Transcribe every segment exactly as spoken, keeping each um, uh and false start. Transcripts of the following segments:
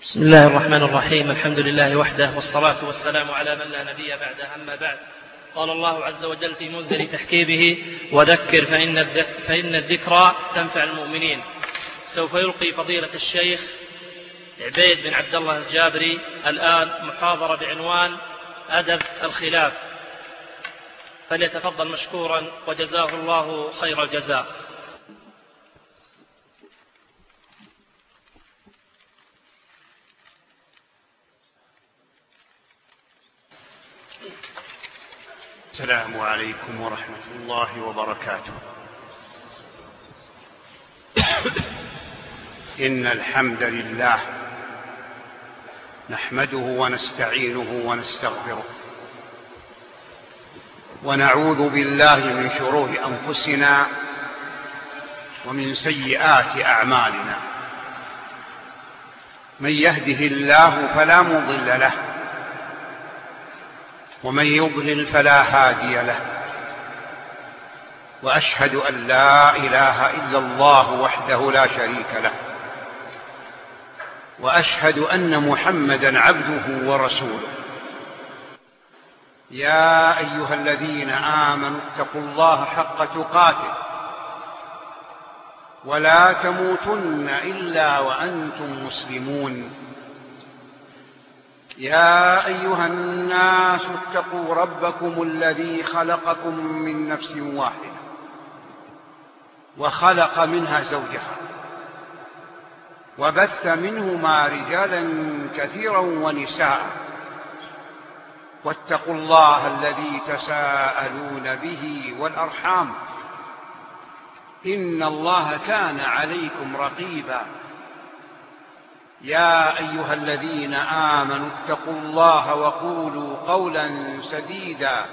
بسم الله الرحمن الرحيم. الحمد لله وحده، والصلاة والسلام على من لا نبي بعده. أما بعد، قال الله عز وجل في منزل تحكيمه: وذكر فإن, الذك فإن الذكرى تنفع المؤمنين. سوف يلقي فضيلة الشيخ عبيد بن عبد الله الجابري الآن محاضرة بعنوان أدب الخلاف، فليتفضل مشكورا وجزاه الله خير الجزاء. السلام عليكم ورحمة الله وبركاته. إن الحمد لله نحمده ونستعينه ونستغفره، ونعوذ بالله من شرور أنفسنا ومن سيئات أعمالنا. من يهده الله فلا مضل له، ومن يضلل فلا هادي له. وأشهد أن لا إله إلا الله وحده لا شريك له، وأشهد أن محمدا عبده ورسوله. يا أيها الذين آمنوا اتقوا الله حق تقاته ولا تموتن إلا وأنتم مسلمون. يا أيها الناس اتقوا ربكم الذي خلقكم من نفس واحدة وخلق منها زوجها، وبث منهما رجالا كثيرا ونساء. واتقوا الله الذي تساءلون به والأرحام، إن الله كان عليكم رقيبا. يا أيها الذين آمنوا اتقوا الله وقولوا قولا سديدا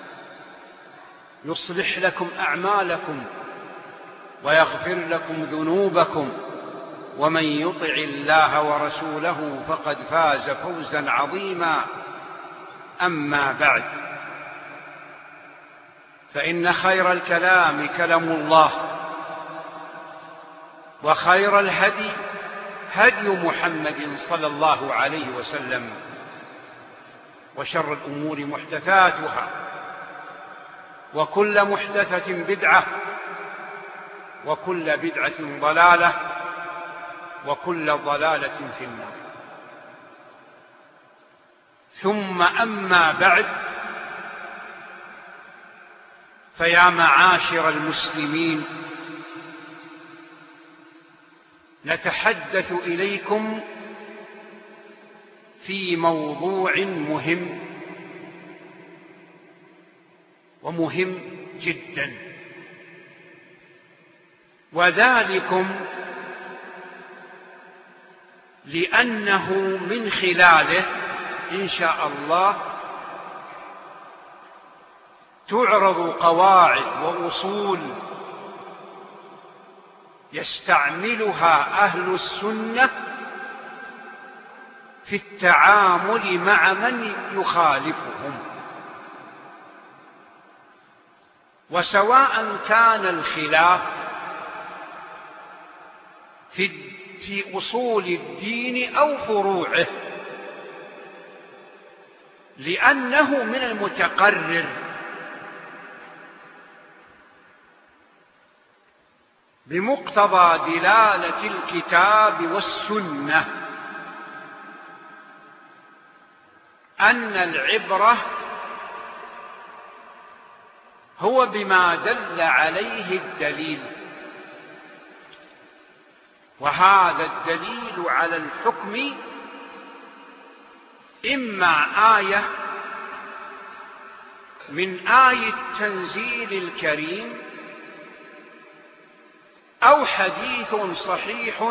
يصلح لكم أعمالكم ويغفر لكم ذنوبكم، ومن يطع الله ورسوله فقد فاز فوزا عظيما. أما بعد، فإن خير الكلام كلام الله، وخير الهدي هدي محمد صلى الله عليه وسلم، وشر الأمور محدثاتها، وكل محدثة بدعة، وكل بدعة ضلالة، وكل ضلالة في النار. ثم أما بعد، فيا معاشر المسلمين، نتحدث إليكم في موضوع مهم ومهم جدا، وذلكم لأنه من خلاله إن شاء الله تعرض قواعد وأصول يستعملها أهل السنة في التعامل مع من يخالفهم، وسواء كان الخلاف في في أصول الدين أو فروعه، لأنه من المتقرر بمقتضى دلالة الكتاب والسنة أن العبرة هو بما دل عليه الدليل، وهذا الدليل على الحكم إما آية من آية التنزيل الكريم، أو حديث صحيح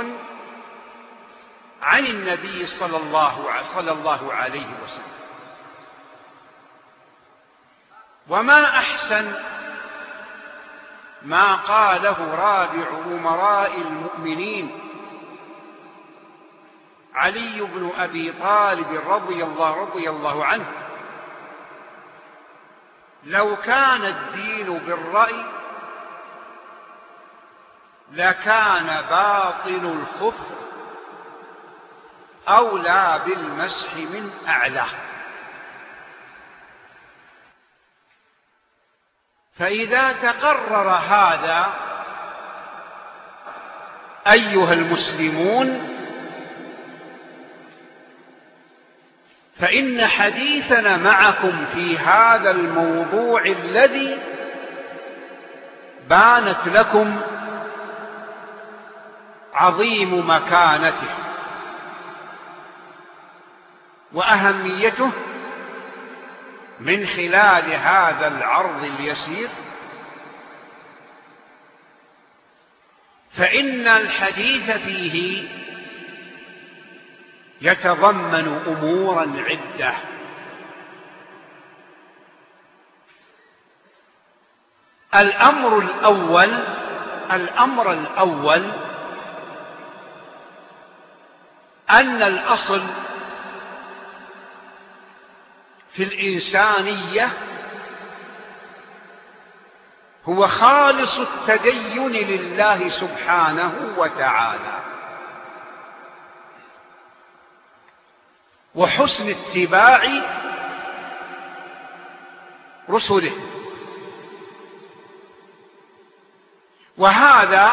عن النبي صلى الله صلى الله عليه وسلم. وما أحسن ما قاله رابع أمراء المؤمنين علي بن أبي طالب رضي الله, رضي الله عنه: لو كان الدين بالرأي لكان باطل الخف أولى بالمسح من أعلاه. فإذا تقرر هذا أيها المسلمون، فإن حديثنا معكم في هذا الموضوع الذي بانت لكم عظيم مكانته وأهميته من خلال هذا العرض اليسير، فإن الحديث فيه يتضمن أمورا عدة. الأمر الأول الأمر الأول أن الأصل في الإنسانية هو خالص التدين لله سبحانه وتعالى، وحسن اتباع رسله، وهذا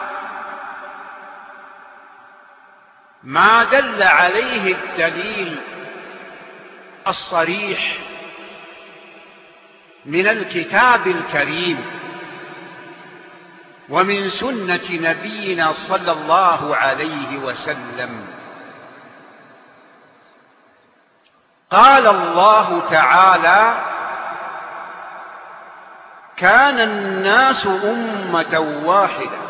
ما دل عليه الدليل الصريح من الكتاب الكريم ومن سنة نبينا صلى الله عليه وسلم. قال الله تعالى: كان الناس أمة واحدة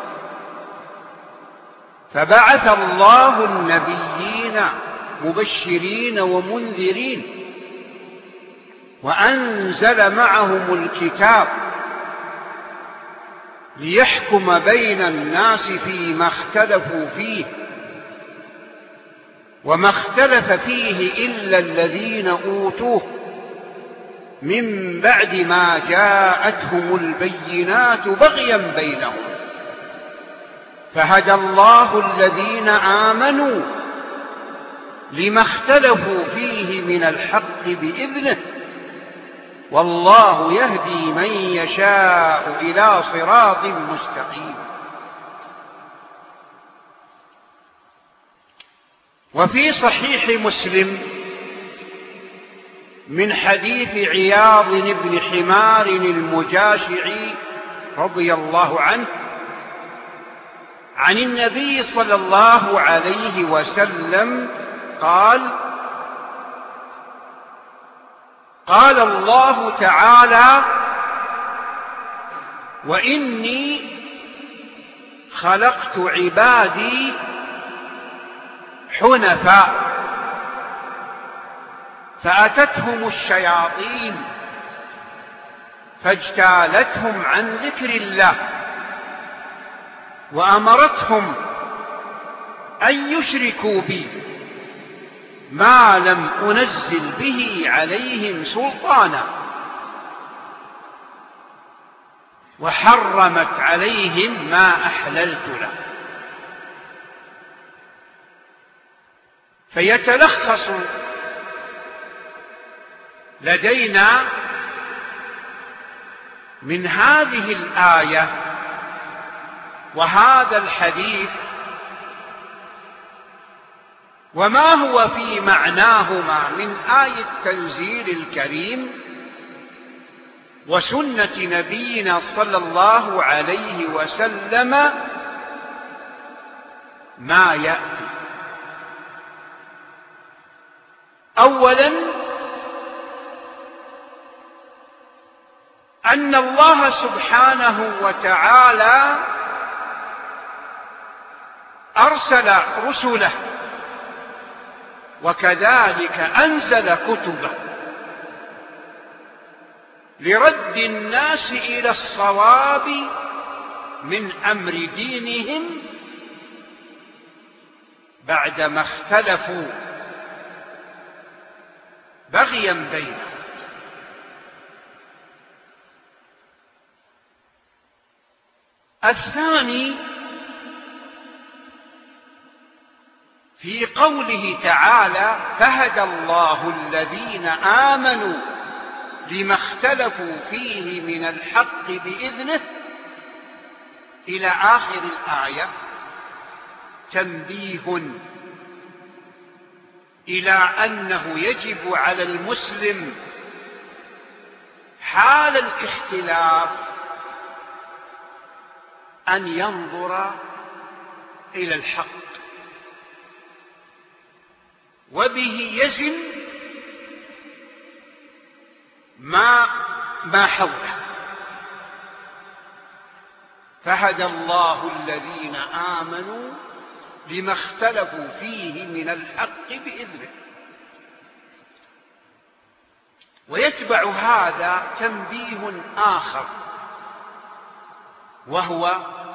فبعث الله النبيين مبشرين ومنذرين وأنزل معهم الكتاب ليحكم بين الناس فيما اختلفوا فيه، وما اختلف فيه إلا الذين أوتوه من بعد ما جاءتهم البينات بغيا بينهم، فهدى الله الذين آمنوا لما اختلفوا فيه من الحق بإذنه، والله يهدي من يشاء إلى صراط مستقيم. وفي صحيح مسلم من حديث عياض بن حمار المجاشعي رضي الله عنه عن النبي صلى الله عليه وسلم قال: قال الله تعالى: وإني خلقت عبادي حنفاء فأتتهم الشياطين فاجتالتهم عن ذكر الله وأمرتهم أن يشركوا بي ما لم أنزل به عليهم سلطانا، وحرمت عليهم ما أحللت له. فيتلخص لدينا من هذه الآية وهذا الحديث وما هو في معناهما من آية التنزيل الكريم وسنة نبينا صلى الله عليه وسلم ما يأتي. أولا أن الله سبحانه وتعالى أرسل رسله وكذلك أنزل كتبه لرد الناس إلى الصواب من أمر دينهم بعدما اختلفوا بغيا بينهم. الثاني في قوله تعالى فهدى الله الذين آمنوا لما اختلفوا فيه من الحق بإذنه إلى آخر الآية تنبيه إلى أنه يجب على المسلم حال الاختلاف أن ينظر إلى الحق وبه يزن ما ما حوله. فهدى الله الذين آمنوا لما اختلفوا فيه من الحق بإذنه. ويتبع هذا تنبيه آخر، وهو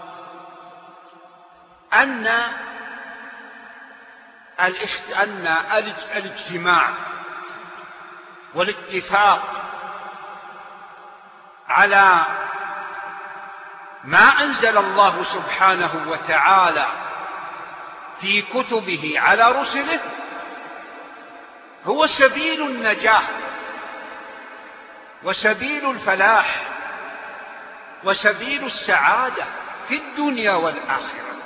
أن أن الاجتماع والاتفاق على ما أنزل الله سبحانه وتعالى في كتبه على رسله هو سبيل النجاح وسبيل الفلاح وسبيل السعادة في الدنيا والآخرة.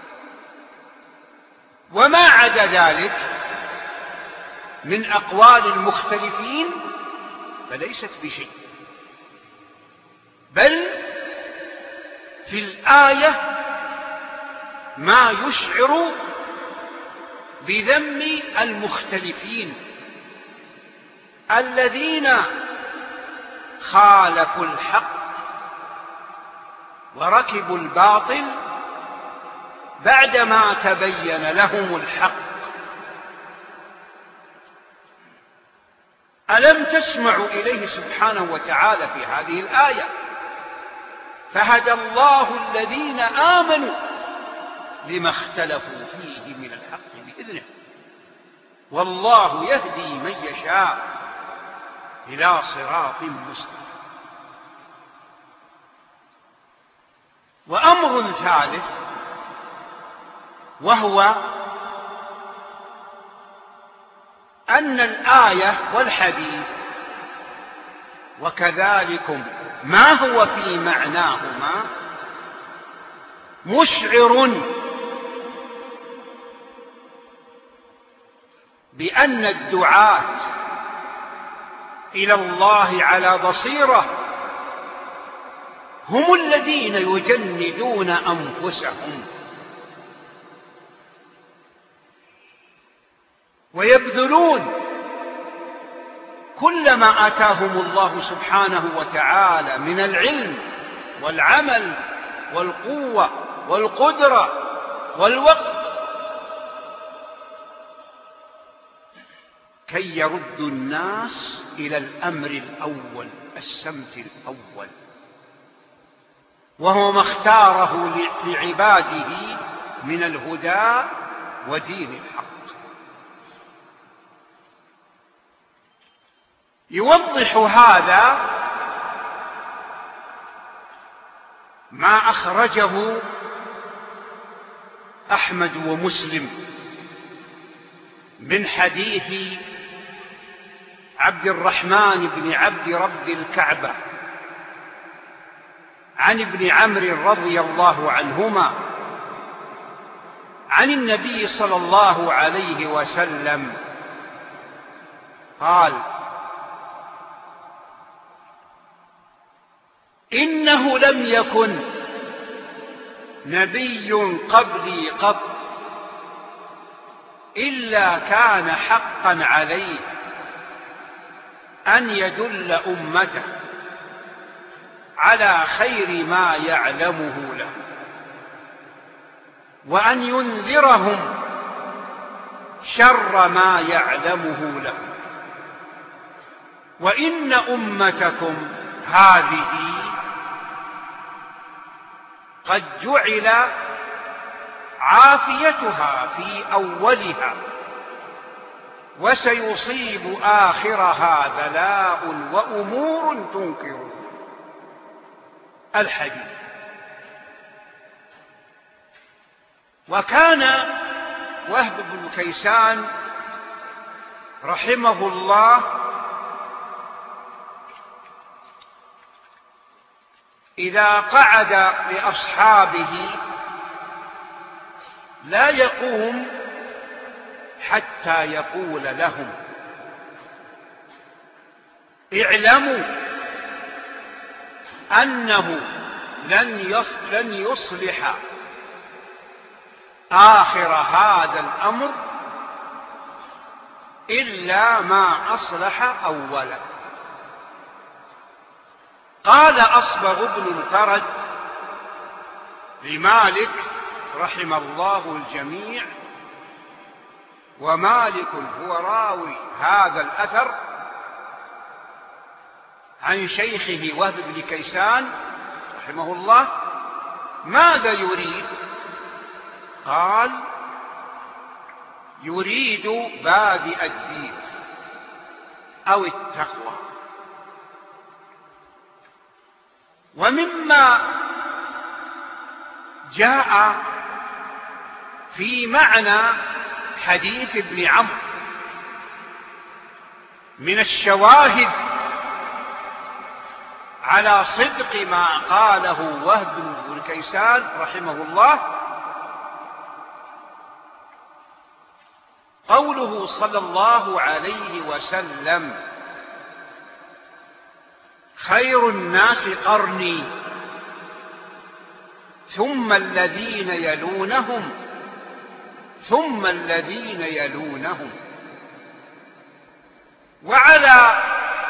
وما عدا ذلك من أقوال المختلفين فليست بشيء، بل في الآية ما يشعر بذم المختلفين الذين خالفوا الحق وركبوا الباطل بعدما تبين لهم الحق. ألم تسمعوا إليه سبحانه وتعالى في هذه الآية فهدى الله الذين آمنوا لما اختلفوا فيه من الحق بإذنه والله يهدي من يشاء إلى صراط مستقيم. وأمر ثالث وهو أن الآية والحديث وكذلك ما هو في معناهما مشعر بأن الدعاة إلى الله على بصيرة هم الذين يجندون أنفسهم ويبذلون كل ما آتاهم الله سبحانه وتعالى من العلم والعمل والقوة والقدرة والوقت كي يردوا الناس إلى الأمر الأول السمت الأول، وهو ما اختاره لعباده من الهدى ودين الحق. يوضح هذا ما أخرجه أحمد ومسلم من حديث عبد الرحمن بن عبد رب الكعبة عن ابن عمرو رضي الله عنهما عن النبي صلى الله عليه وسلم قال: إنه لم يكن نبي قبلي قط إلا كان حقا عليه أن يدل أمته على خير ما يعلمه له وأن ينذرهم شر ما يعلمه له، وإن أمتكم هذه قد جعل عافيتها في أولها وسيصيب آخرها بلاء وأمور تنكرون. الحديث. وكان وهب بن كيسان رحمه الله إذا قعد لأصحابه لا يقوم حتى يقول لهم: اعلموا أنه لن يصلح آخر هذا الأمر إلا ما أصلح أوله. قال أصبغ بن الفرج لمالك رحم الله الجميع، ومالك هو راوي هذا الأثر عن شيخه وهب بن كيسان رحمه الله: ماذا يريد؟ قال: يريد بادئ الدين أو التقوى. ومما جاء في معنى حديث ابن عمرو من الشواهد على صدق ما قاله وهب بن كيسان رحمه الله قوله صلى الله عليه وسلم: خير الناس قرني ثم الذين يلونهم ثم الذين يلونهم. وعلى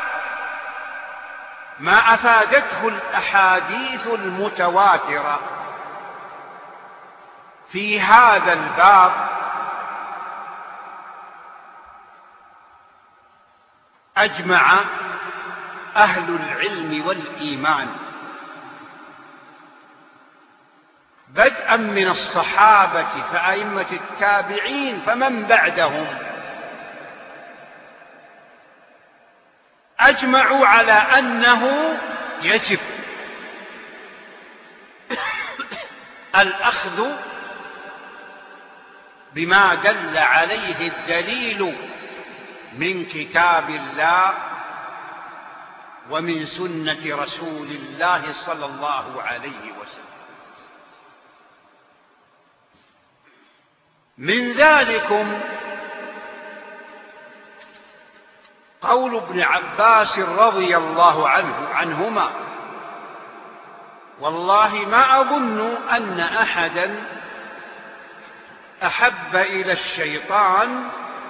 ما أفادته الأحاديث المتواترة في هذا الباب أجمع أهل العلم والإيمان بدءا من الصحابة فأئمة التابعين فمن بعدهم أجمعوا على أنه يجب الأخذ بما دل عليه الدليل من كتاب الله ومن سنة رسول الله صلى الله عليه وسلم. من ذلكم قول ابن عباس رضي الله عنه عنهما: والله ما أظن أن أحدا أحب إلى الشيطان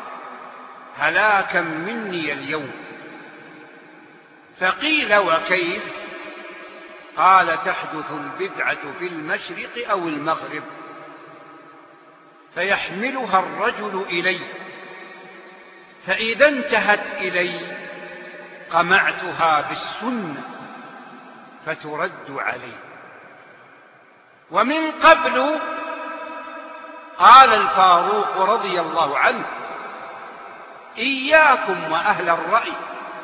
هلاكا مني اليوم. فقيل: وكيف؟ قال: تحدث البدعة في المشرق أو المغرب فيحملها الرجل إلي، فإذا انتهت إلي قمعتها بالسنة فترد علي. ومن قبل قال الفاروق رضي الله عنه: إياكم وأهل الرأي،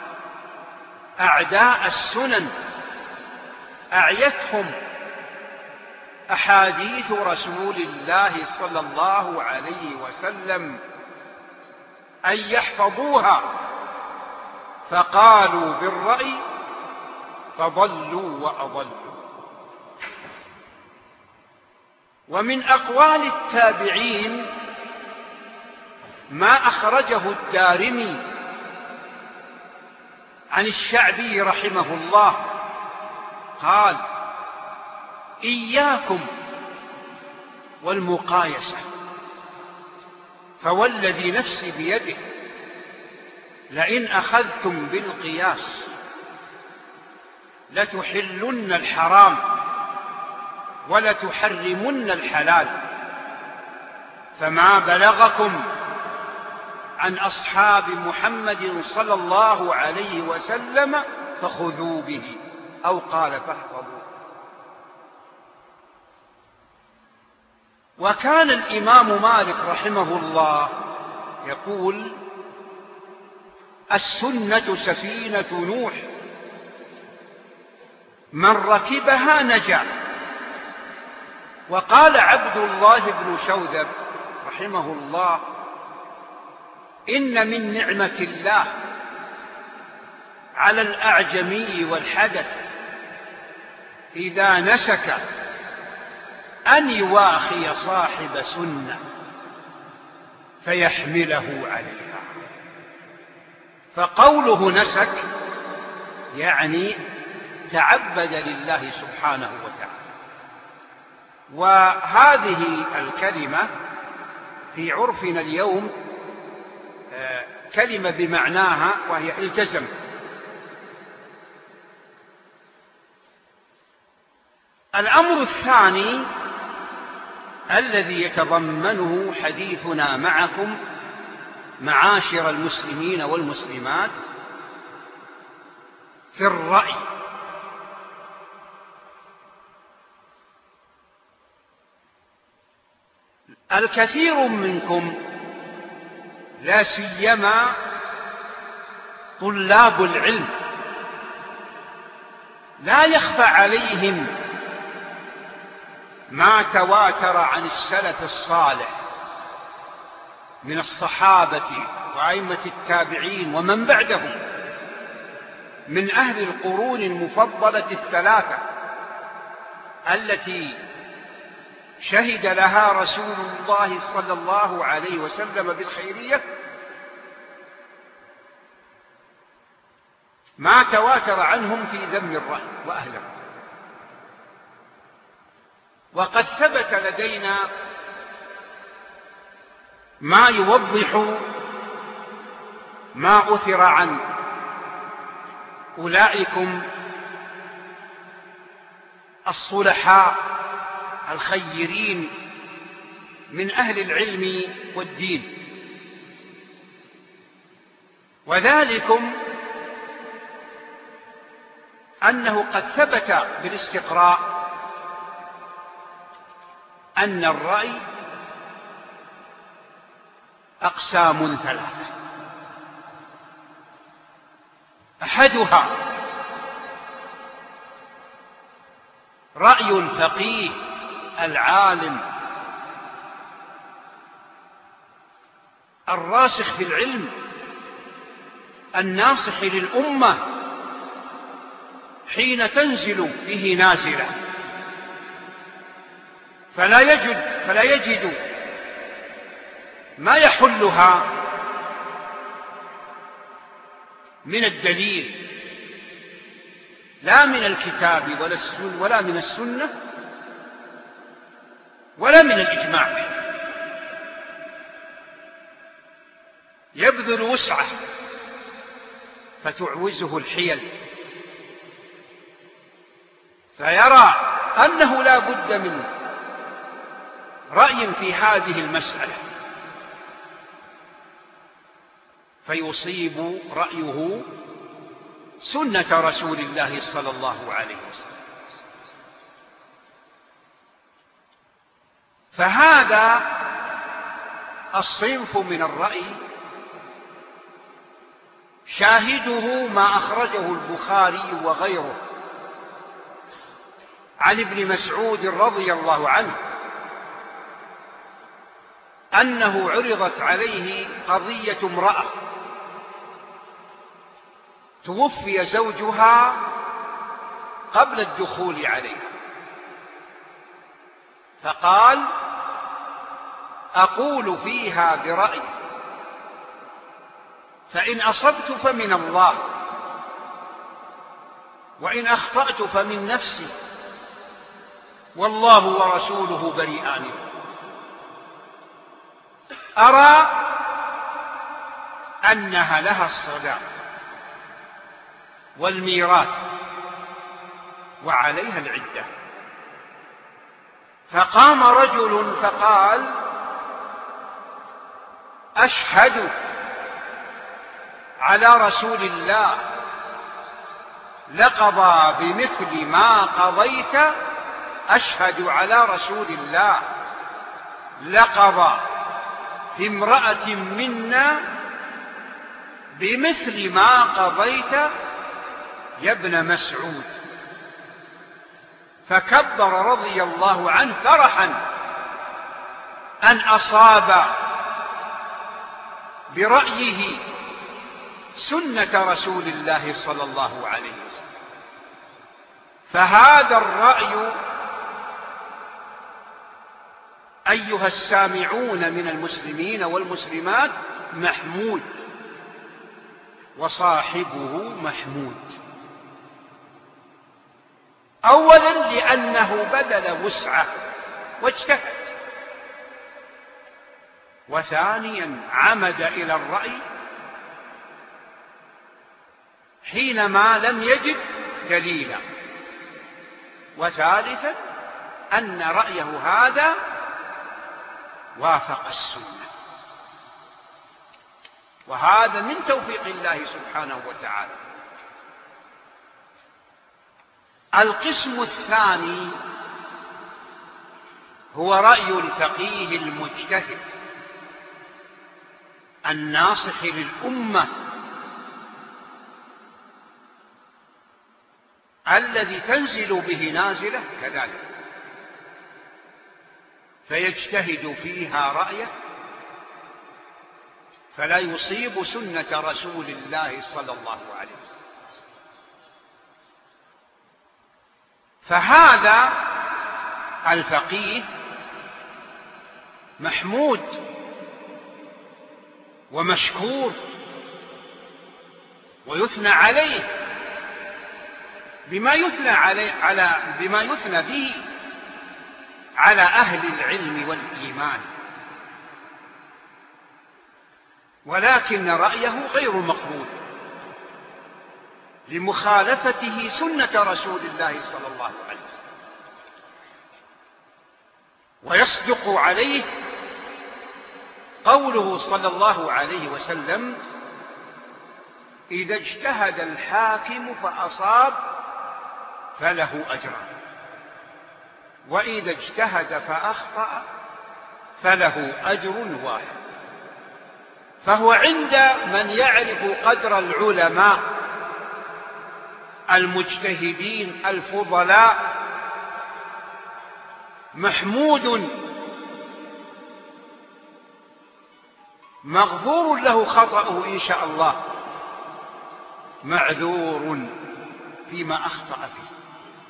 أعداء السنن أعيتهم أحاديث رسول الله صلى الله عليه وسلم أن يحفظوها، فقالوا بالرأي فضلوا وأضلوا. ومن أقوال التابعين ما أخرجه الدارمي عن الشعبي رحمه الله قال: إياكم والمقايسة، فوالذي نفسي بيده لئن أخذتم بالقياس لتحلن الحرام ولتحرمن الحلال، فما بلغكم عن أصحاب محمد صلى الله عليه وسلم فخذوا به، أو قال فاحفظوا. وكان الإمام مالك رحمه الله يقول: السنة سفينة نوح، من ركبها نجا. وقال عبد الله بن شوذب رحمه الله: إن من نعمة الله على الأعجمي والحدث إذا نسك أن يواخي صاحب سنة فيحمله عليها. فقوله نسك يعني تعبد لله سبحانه وتعالى. وهذه الكلمة في عرفنا اليوم كلمة بمعناها، وهي التزم. الأمر الثاني الذي يتضمنه حديثنا معكم معاشر المسلمين والمسلمات في الرأي. الكثير منكم لا سيما طلاب العلم لا يخفى عليهم ما تواتر عن السلف الصالح من الصحابة وأئمة التابعين ومن بعدهم من أهل القرون المفضلة الثلاثة التي شهد لها رسول الله صلى الله عليه وسلم بالخيرية، ما تواتر عنهم في ذم الرأي وأهله. وقد ثبت لدينا ما يوضح ما أثر عن أولئكم الصلحاء الخيرين من أهل العلم والدين. وذلكم أنه قد ثبت بالاستقراء أن الرأي أقسام ثلاثة: أحدها رأي الفقيه العالم الراسخ في العلم الناصح للأمة حين تنزل به نازلة، فلا يجد, فلا يجد ما يحلها من الدليل لا من الكتاب ولا السنة ولا من السنة ولا من الإجماع، يبذل وسعه فتعوزه الحيل، فيرى أنه لا بد من رأي في هذه المسألة، فيصيب رأيه سنة رسول الله صلى الله عليه وسلم. فهذا الصنف من الرأي شاهده ما أخرجه البخاري وغيره عن ابن مسعود رضي الله عنه أنه عرضت عليه قضية امرأة توفي زوجها قبل الدخول عليها، فقال: أقول فيها برأيي، فإن أصبت فمن الله، وإن أخطأت فمن نفسي، والله ورسوله بريئان. أرى أنها لها الصداق والميراث وعليها العدة. فقام رجل فقال: أشهد على رسول الله لقضى بمثل ما قضيت، أشهد على رسول الله لقضى في امرأة منا بمثل ما قضيت يا ابن مسعود. فكبر رضي الله عنه فرحا أن أصاب برأيه سنة رسول الله صلى الله عليه وسلم، فهذا الرأي أيها السامعون من المسلمين والمسلمات محمود، وصاحبه محمود. أولا لأنه بذل وسعه واجتهد، وثانيا عمد إلى الرأي حينما لم يجد دليلا، وثالثا أن رأيه هذا وافق السنة، وهذا من توفيق الله سبحانه وتعالى. القسم الثاني هو رأي الفقيه المجتهد الناصح للأمة الذي تنزل به نازلة كذلك، فيجتهد فيها رأيه فلا يصيب سنة رسول الله صلى الله عليه وسلم. فهذا الفقيه محمود ومشكور ويثنى عليه بما يثنى عليه على بما يثنى به على أهل العلم والإيمان، ولكن رأيه غير مقبول لمخالفته سنة رسول الله صلى الله عليه وسلم. ويصدق عليه قوله صلى الله عليه وسلم: إذا اجتهد الحاكم فأصاب فله أجران، وإذا اجتهد فأخطأ فله أجر واحد. فهو عند من يعرف قدر العلماء المجتهدين الفضلاء محمود مغفور له خطأه إن شاء الله، معذور فيما أخطأ فيه،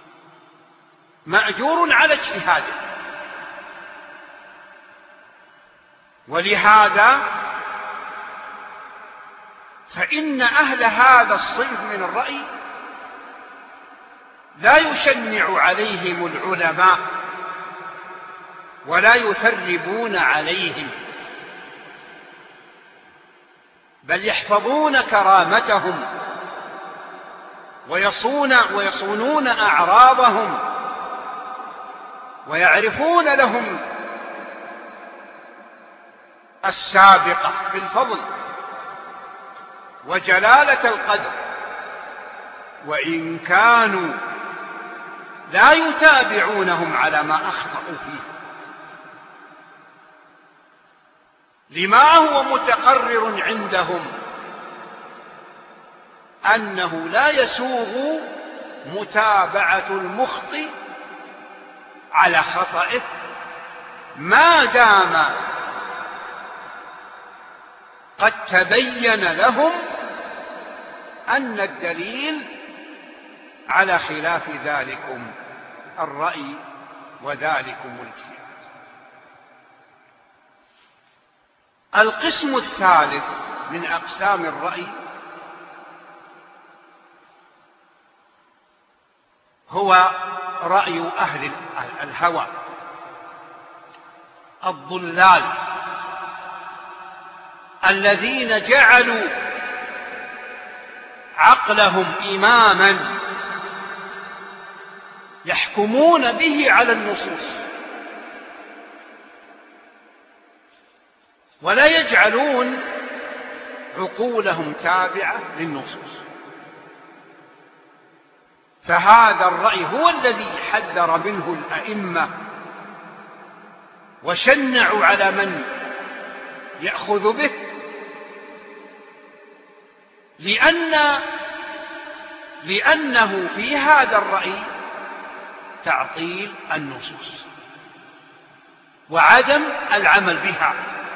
مأجور على اجتهاده. ولهذا فإن أهل هذا الصنف من الرأي لا يشنع عليهم العلماء ولا يثربون عليهم، بل يحفظون كرامتهم ويصون ويصونون أعراضهم، ويعرفون لهم السابقة في الفضل وجلالة القدر، وإن كانوا لا يتابعونهم على ما أخطأوا فيه، لما هو متقرر عندهم أنه لا يسوغ متابعة المخطئ على خطئه ما دام قد تبين لهم أن الدليل على خلاف ذلكم الرأي وذلكم الاجتهاد. القسم الثالث من أقسام الرأي هو رأي أهل الهوى الضلال الذين جعلوا عقلهم إماما يحكمون به على النصوص، ولا يجعلون عقولهم تابعة للنصوص. فهذا الرأي هو الذي حذر منه الأئمة وشنعوا على من يأخذ به، لأن لأنه في هذا الرأي تعطيل النصوص، وعدم العمل بها،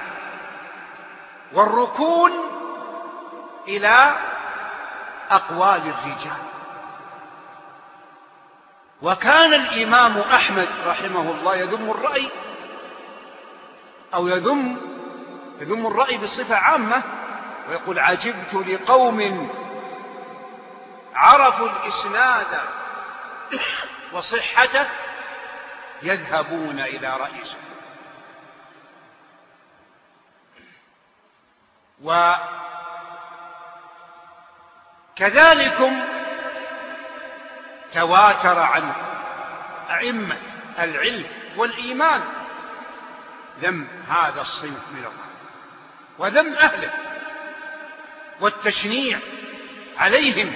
والركون إلى أقوال الرجال. وكان الإمام أحمد رحمه الله يذم الرأي، أو يذم يذم الرأي بصفة عامة، ويقول: عجبت لقوم عرفوا الإسناد وصحته يذهبون إلى رئيسه. وكذلكم تواتر عن أئمة العلم والإيمان ذم هذا الصنف من الرأي وذم أهله والتشنيع عليهم.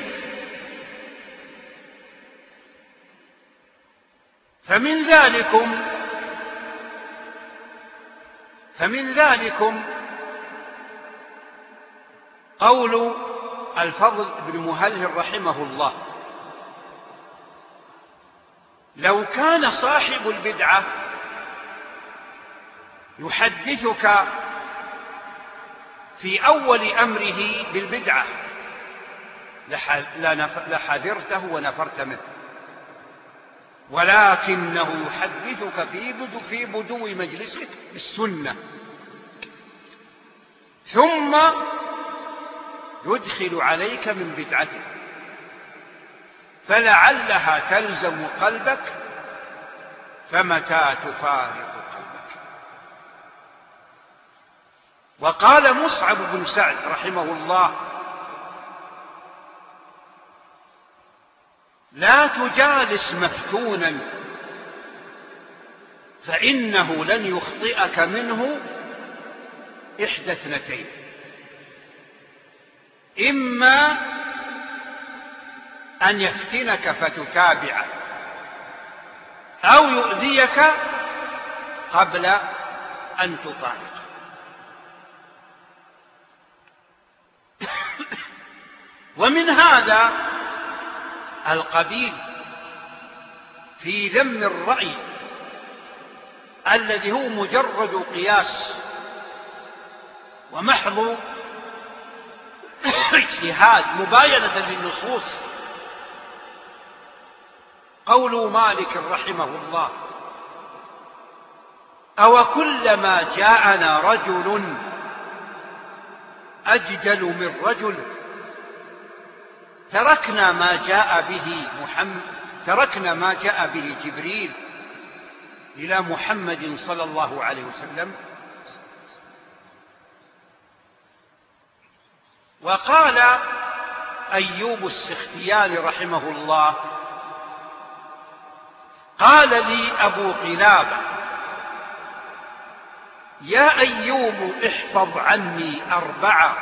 فمن ذلكم فمن ذلكم قول الفضل بن مهلهل رحمه الله: لو كان صاحب البدعة يحدثك في أول أمره بالبدعة لحذرته ونفرت منه، ولكنه يحدثك في بدو, في بدو مجلسك بالسنة، ثم يدخل عليك من بدعته، فلعلها تلزم قلبك فمتى تفارق قلبك. وقال مصعب بن سعد رحمه الله: لا تجالس مفتونا فإنه لن يخطئك منه إحدى اثنتين: إما أن يفتنك فتتابعه، أو يؤذيك قبل أن تفارقه. ومن هذا القبيل في ذم الرأي الذي هو مجرد قياس ومحض اجتهاد مباينة للنصوص، قول مالك رحمه الله: أو كلما جاءنا رجل أجدل من رجل تركنا ما جاء به محمد تركنا ما جاء به جبريل إلى محمد صلى الله عليه وسلم. وقال أيوب السختياني رحمه الله: قال لي أبو قلابة: يا أيوب احفظ عني أربعة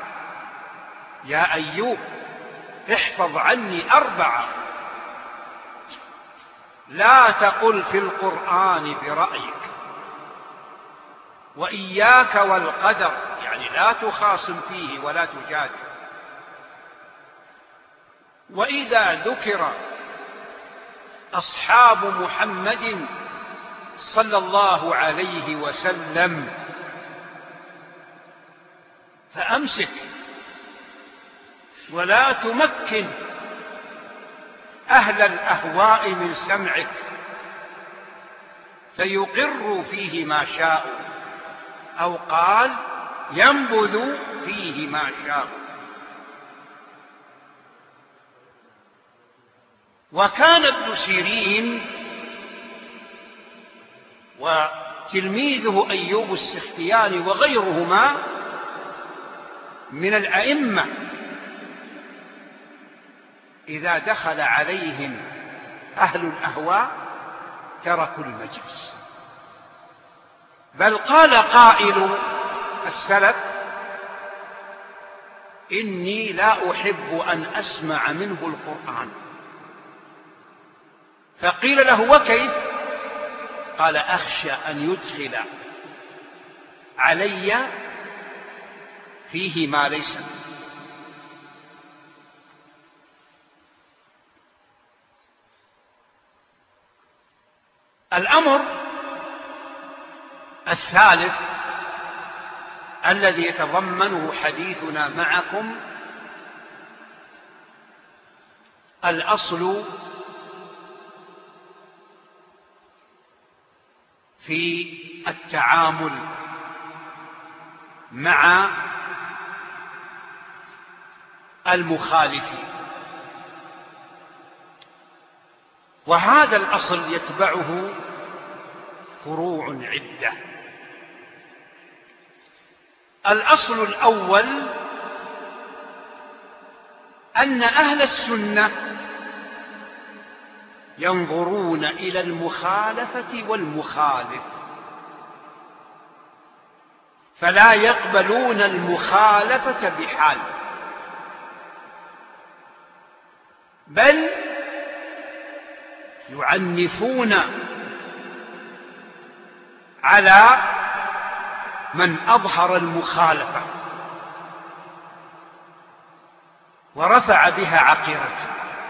يا أيوب احفظ عني أربعة لا تقل في القرآن برأيك، وإياك والقدر، يعني لا تخاصم فيه ولا تجادل، وإذا ذكر أصحاب محمد صلى الله عليه وسلم فأمسك ولا تمكن أهل الأهواء من سمعك فيقروا فيه ما شاءوا، أو قال ينبذ فيه ما شاءوا. وكان ابن سيرين وتلميذه أيوب السختياني وغيرهما من الأئمة إذا دخل عليهم أهل الأهواء تركوا المجلس، بل قال قائل السلف: إني لا أحب أن أسمع منه القرآن. فقيل له: وكيف؟ قال: أخشى أن يدخل علي فيه ما ليس. الأمر الثالث الذي يتضمنه حديثنا معكم الأصل في التعامل مع المخالفين، وهذا الأصل يتبعه فروع عدة. الأصل الأول أن أهل السنة ينظرون إلى المخالفة والمخالف، فلا يقبلون المخالفة بحال، بل يعنفون على من أظهر المخالفة ورفع بها عقيرته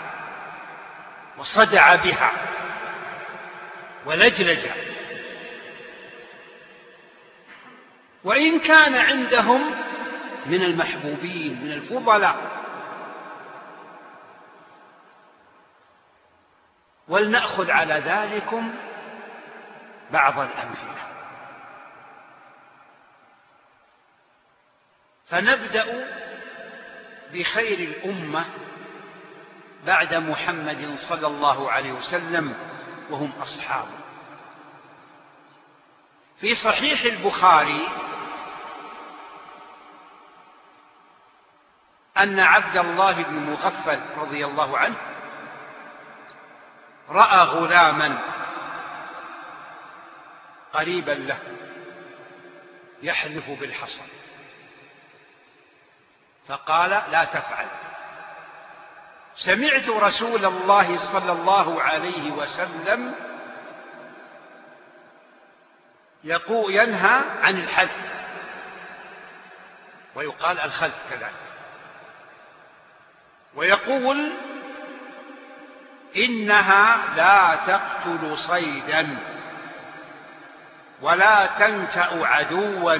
وصدع بها ولجلج، وإن كان عندهم من المحبوبين من الفضلاء. ولنأخذ على ذلكم بعض الأمثلة. فنبدأ بخير الأمة بعد محمد صلى الله عليه وسلم وهم أصحابه. في صحيح البخاري أن عبد الله بن مغفل رضي الله عنه رأى غلاما قريبا له يحلف بالحصى، فقال: لا تفعل، سمعت رسول الله صلى الله عليه وسلم يقول ينهى عن الحلف، ويقال الخلف كذلك، ويقول: إنها لا تقتل صيدا ولا تنكأ عدوا،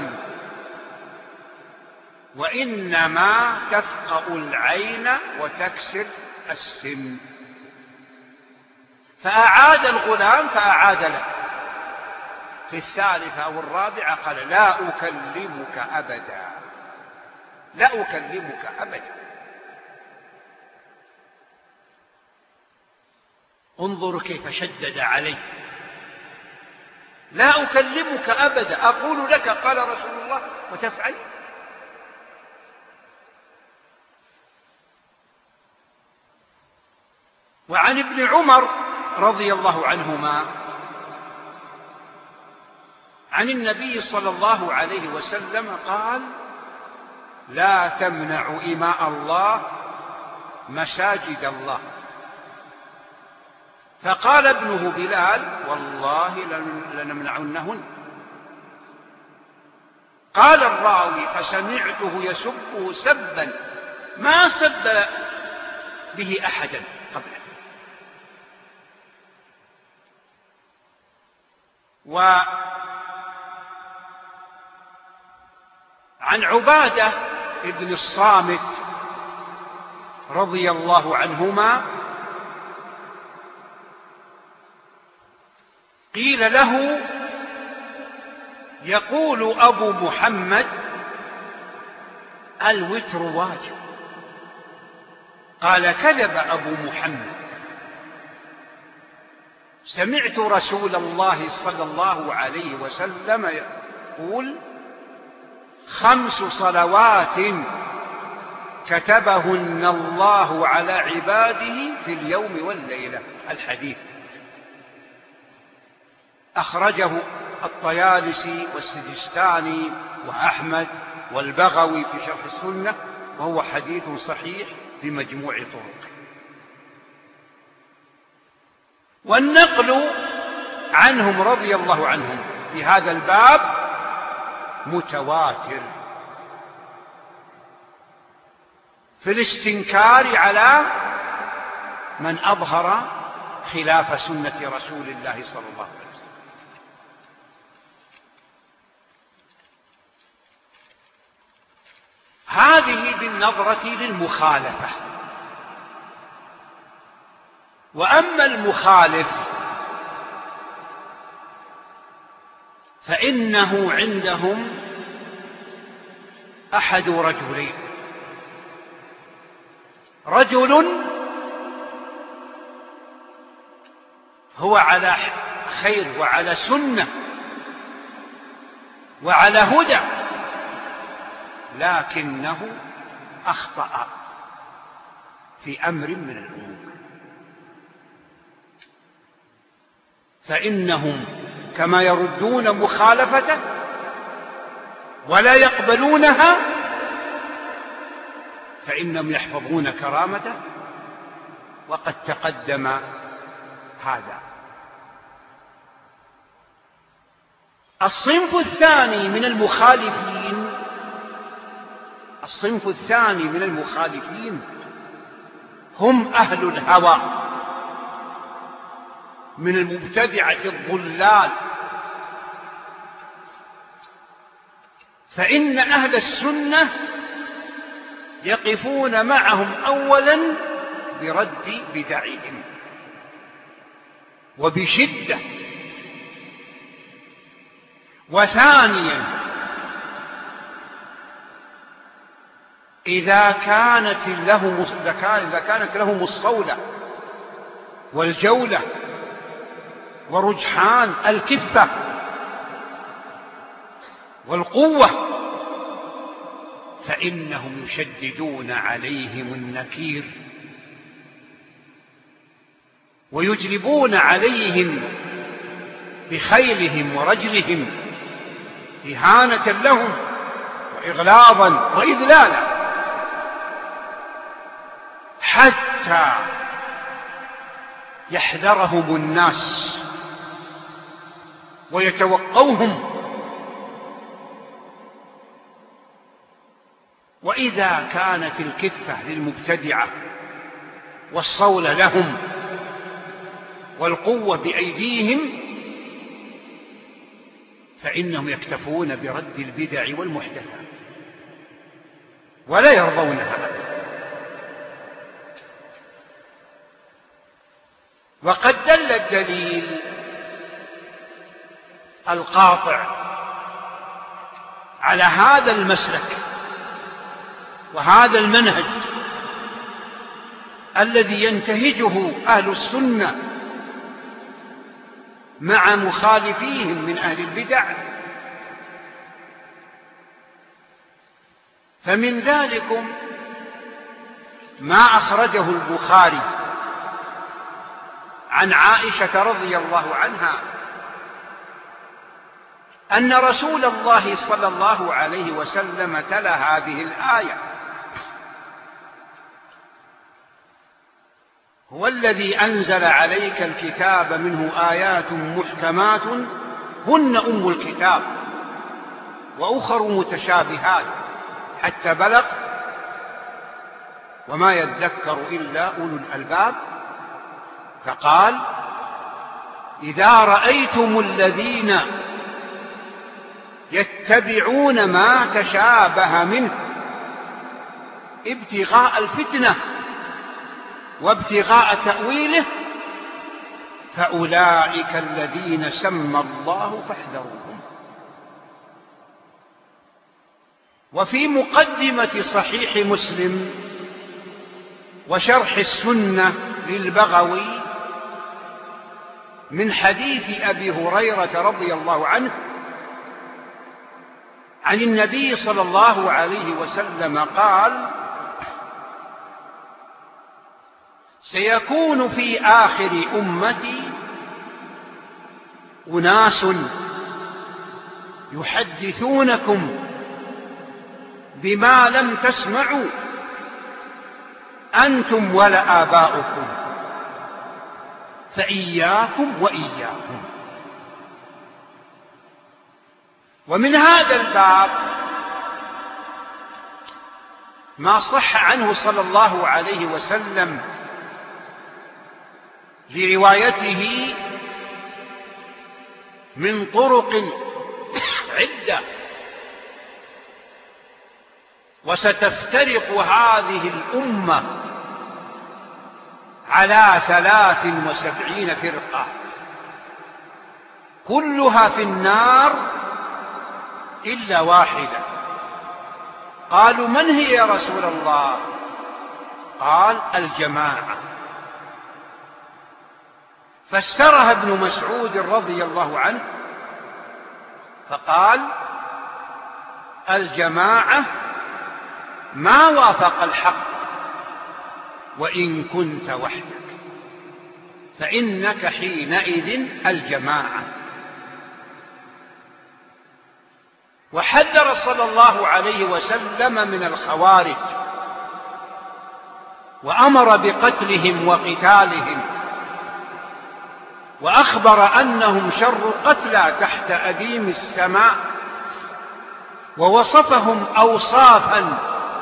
وإنما تفقأ العين وتكسر السن. فأعاد الغلام فأعاد له. في الثالثة أو الرابعة قال: لا أكلمك أبدا، لا أكلمك أبدا. انظروا كيف شدد عليه: لا أكلمك أبدا، أقول لك قال رسول الله وتفعل. وعن ابن عمر رضي الله عنهما عن النبي صلى الله عليه وسلم قال: لا تمنعوا إماء الله مساجد الله. فقال ابنه بلال: والله لنمنعنهن. قال الراوي: فسمعته يسبه سبا ما سب به أحدا قبله. وعن عبادة ابن الصامت رضي الله عنهما قيل له: يقول أبو محمد الوتر واجب. قال: كذب أبو محمد، سمعت رسول الله صلى الله عليه وسلم يقول: خمس صلوات كتبهن الله على عباده في اليوم والليلة. الحديث أخرجه الطيالسي والسجستاني وأحمد والبغوي في شرح السنة، وهو حديث صحيح بمجموع طرق. والنقل عنهم رضي الله عنهم في هذا الباب متواتر في الاستنكار على من أظهر خلاف سنة رسول الله صلى الله عليه وسلم. بالنظرة للمخالفة. وأما المخالف فإنه عندهم أحد رجلين: رجل هو على خير وعلى سنة وعلى هدى، لكنه أخطأ في أمر من الأمور، فإنهم كما يردون مخالفته ولا يقبلونها، فإنهم يحفظون كرامته، وقد تقدم هذا. الصنف الثاني من المخالفين الصنف الثاني من المخالفين هم أهل الهوى من المبتدعة الضلال، فإن أهل السنة يقفون معهم أولا برد بدعهم وبشدة، وثانيا إذا كانت لهم إذا كانت لهم الصولة والجولة ورجحان الكفة والقوة، فإنهم يشددون عليهم النكير ويجلبون عليهم بخيلهم ورجلهم إهانة لهم وإغلاظا وإذلالا، حتى يحذرهم الناس ويتوقوهم. وإذا كانت الكفة للمبتدعة والصول لهم والقوة بأيديهم، فإنهم يكتفون برد البدع والمحدثات ولا يرضونها أبدا. وقد دل الدليل القاطع على هذا المسلك وهذا المنهج الذي ينتهجه أهل السنة مع مخالفيهم من أهل البدع. فمن ذلكم ما أخرجه البخاري عن عائشة رضي الله عنها أن رسول الله صلى الله عليه وسلم تلا هذه الآية: هو الذي أنزل عليك الكتاب منه آيات محكمات هن أم الكتاب وأخر متشابهات حتى بلغ وما يذكر إلا أولو الألباب، فقال: إذا رأيتم الذين يتبعون ما تشابه منه ابتغاء الفتنة وابتغاء تأويله فأولئك الذين سمى الله فاحذروهم. وفي مقدمة صحيح مسلم وشرح السنة للبغوي من حديث أبي هريرة رضي الله عنه عن النبي صلى الله عليه وسلم قال: سيكون في آخر أمتي أناس يحدثونكم بما لم تسمعوا أنتم ولا آباؤكم، فإياكم وإياكم. ومن هذا الباب ما صح عنه صلى الله عليه وسلم لروايته من طرق عدة وستفترق هذه الأمة على ثلاث وسبعين فرقة كلها في النار إلا واحدة. قالوا من هي يا رسول الله؟ قال الجماعة. فسرها ابن مسعود رضي الله عنه فقال الجماعة ما وافق الحق وإن كنت وحدك فإنك حينئذ الجماعة. وحذر صلى الله عليه وسلم من الخوارج وأمر بقتلهم وقتالهم، وأخبر أنهم شر قتلى تحت أديم السماء، ووصفهم أوصافا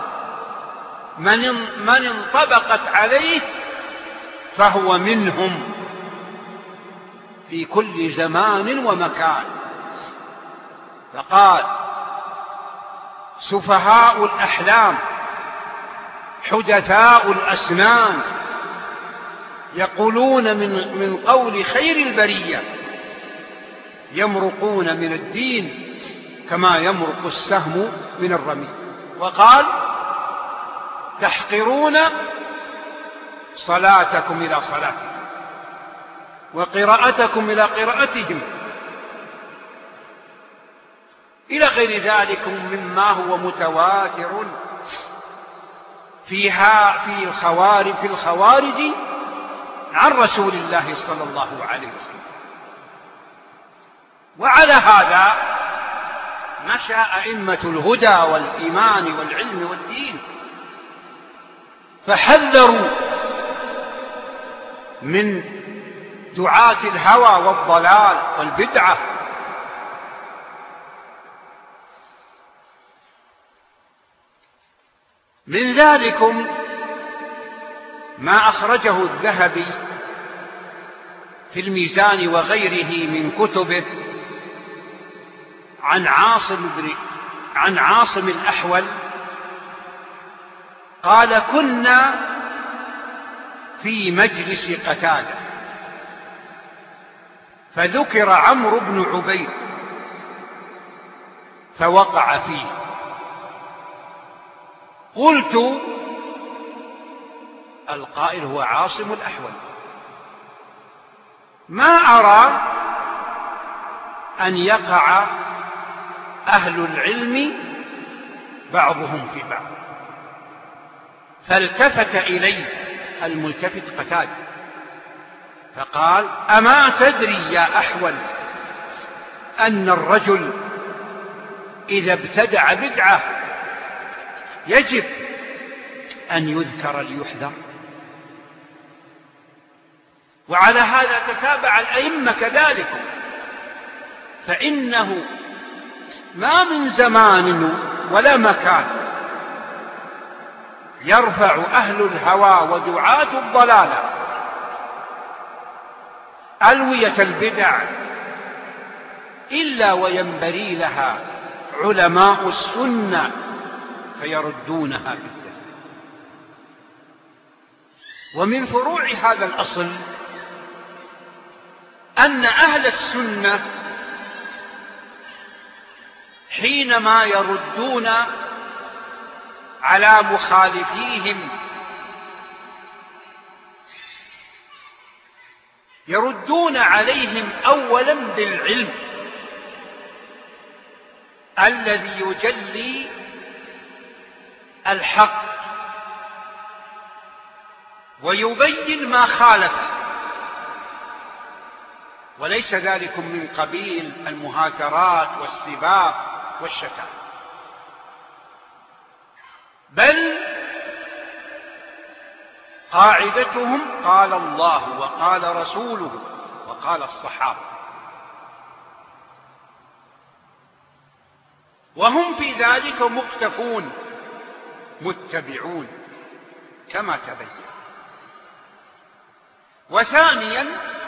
من من انطبقت عليه فهو منهم في كل زمان ومكان. فقال سفهاء الأحلام حدثاء الأسنان يقولون من, من قول خير البرية يمرقون من الدين كما يمرق السهم من الرمي. وقال تحقرون صلاتكم إلى صلاتهم وقراءتكم إلى قراءتهم إلى غير ذلك مما هو متواتر فيها في الخوارج في الخوارج عن رسول الله صلى الله عليه وسلم. وعلى هذا نشأ أئمة الهدى والإيمان والعلم والدين، فحذروا من دعاة الهوى والضلال والبدعة. من ذلكم ما أخرجه الذهبي في الميزان وغيره من كتبه عن عاصم عن عاصم الأحول قال كنا في مجلس قتادة فذكر عمرو بن عبيد فوقع فيه. قلت القائل هو عاصم الأحول، ما أرى أن يقع أهل العلم بعضهم في بعض. فالتفت إليه الملتفت قتادة فقال أما تدري يا أحول أن الرجل إذا ابتدع بدعة يجب أن يذكر ليحذر؟ وعلى هذا تتابع الأئمة كذلك، فإنه ما من زمان ولا مكان يرفع أهل الهوى ودعاة الضلالة ألوية البدع إلا وينبري لها علماء السنة فيردونها بالدليل. ومن فروع هذا الأصل أن أهل السنة حينما يردون على مخالفيهم يردون عليهم أولا بالعلم الذي يجلي الحق ويبين ما خالفه، وليس ذلك من قبيل المهاترات والسباب والشتائم، بل قاعدتهم قال الله وقال رسوله وقال الصحابة، وهم في ذلك مقتفون متبعون كما تبين. وثانيا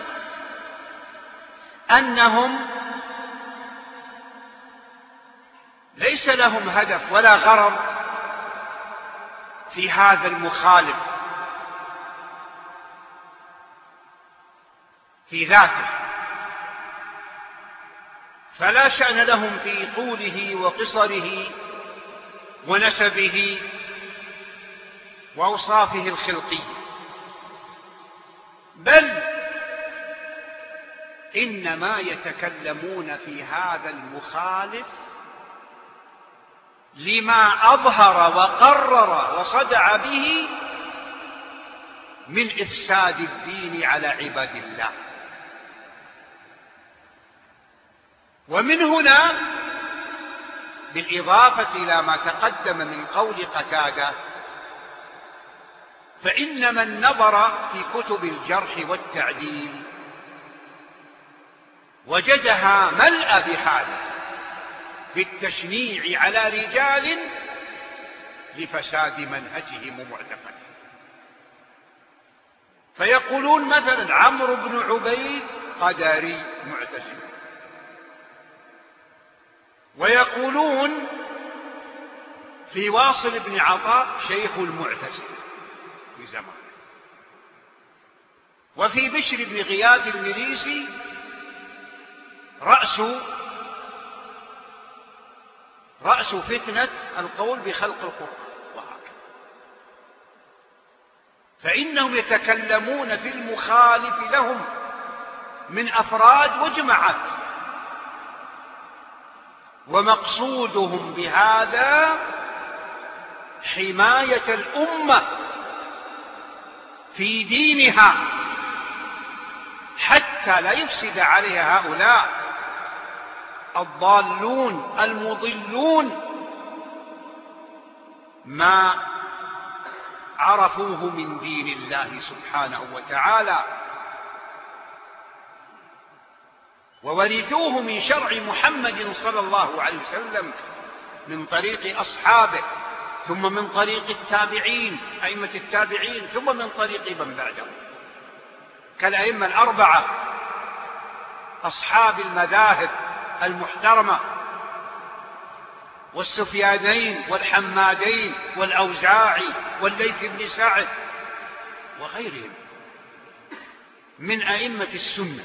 أنهم ليس لهم هدف ولا غرض في هذا المخالف في ذاته، فلا شأن لهم في طوله وقصره ونسبه وأوصافه الخلقية، بل إنما يتكلمون في هذا المخالف لما أظهر وقرر وصدع به من إفساد الدين على عباد الله. ومن هنا بالإضافة إلى ما تقدم من قول قتادة، فإن من نظر في كتب الجرح والتعديل وجدها ملأ بحاله بالتشنيع على رجال لفساد منهجهم ومعتقدهم، فيقولون مثلا عمرو بن عبيد قدري معتزلي، ويقولون في واصل بن عطاء شيخ المعتزلة في زمان، وفي بشر بن غياث المريسي رأس رأس فتنة القول بخلق القرآن، وهكذا. فإنهم يتكلمون في المخالف لهم من أفراد وجماعات، ومقصودهم بهذا حماية الأمة في دينها حتى لا يفسد عليها هؤلاء الضالون المضلون ما عرفوه من دين الله سبحانه وتعالى وورثوه من شرع محمد صلى الله عليه وسلم من طريق أصحابه، ثم من طريق التابعين أئمة التابعين، ثم من طريق من بعدهم كالأئمة الأربعة أصحاب المذاهب المحترمة والسفيانين والحمادين والأوزاعي والليث بن سعد وغيرهم من أئمة السنة،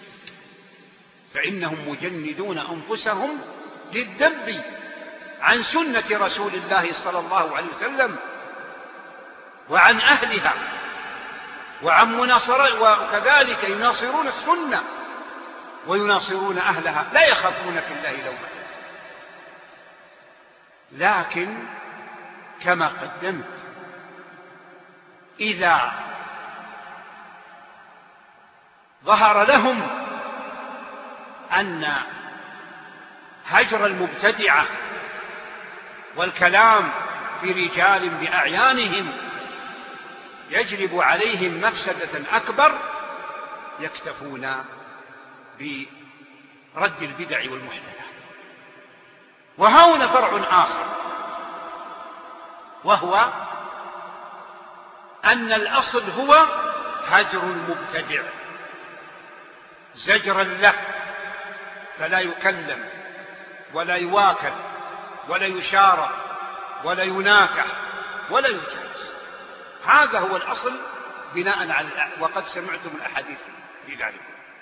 فإنهم مجندون أنفسهم للذب عن سنة رسول الله صلى الله عليه وسلم وعن أهلها وعن مناصرة، وكذلك يناصرون السنة ويناصرون أهلها لا يخافون في الله لومة. لكن كما قدمت إذا ظهر لهم أن هجر المبتدعة والكلام في رجال بأعيانهم يجلب عليهم مفسدة أكبر، يكتفون برد البدع والمحدثات. وهنا فرع آخر، وهو أن الأصل هو هجر المبتدع زجرا له، فلا يكلم ولا يواكل ولا يشارى ولا يناكح ولا يجاز. هذا هو الأصل بناء على، وقد سمعتم الأحاديث في ذلك.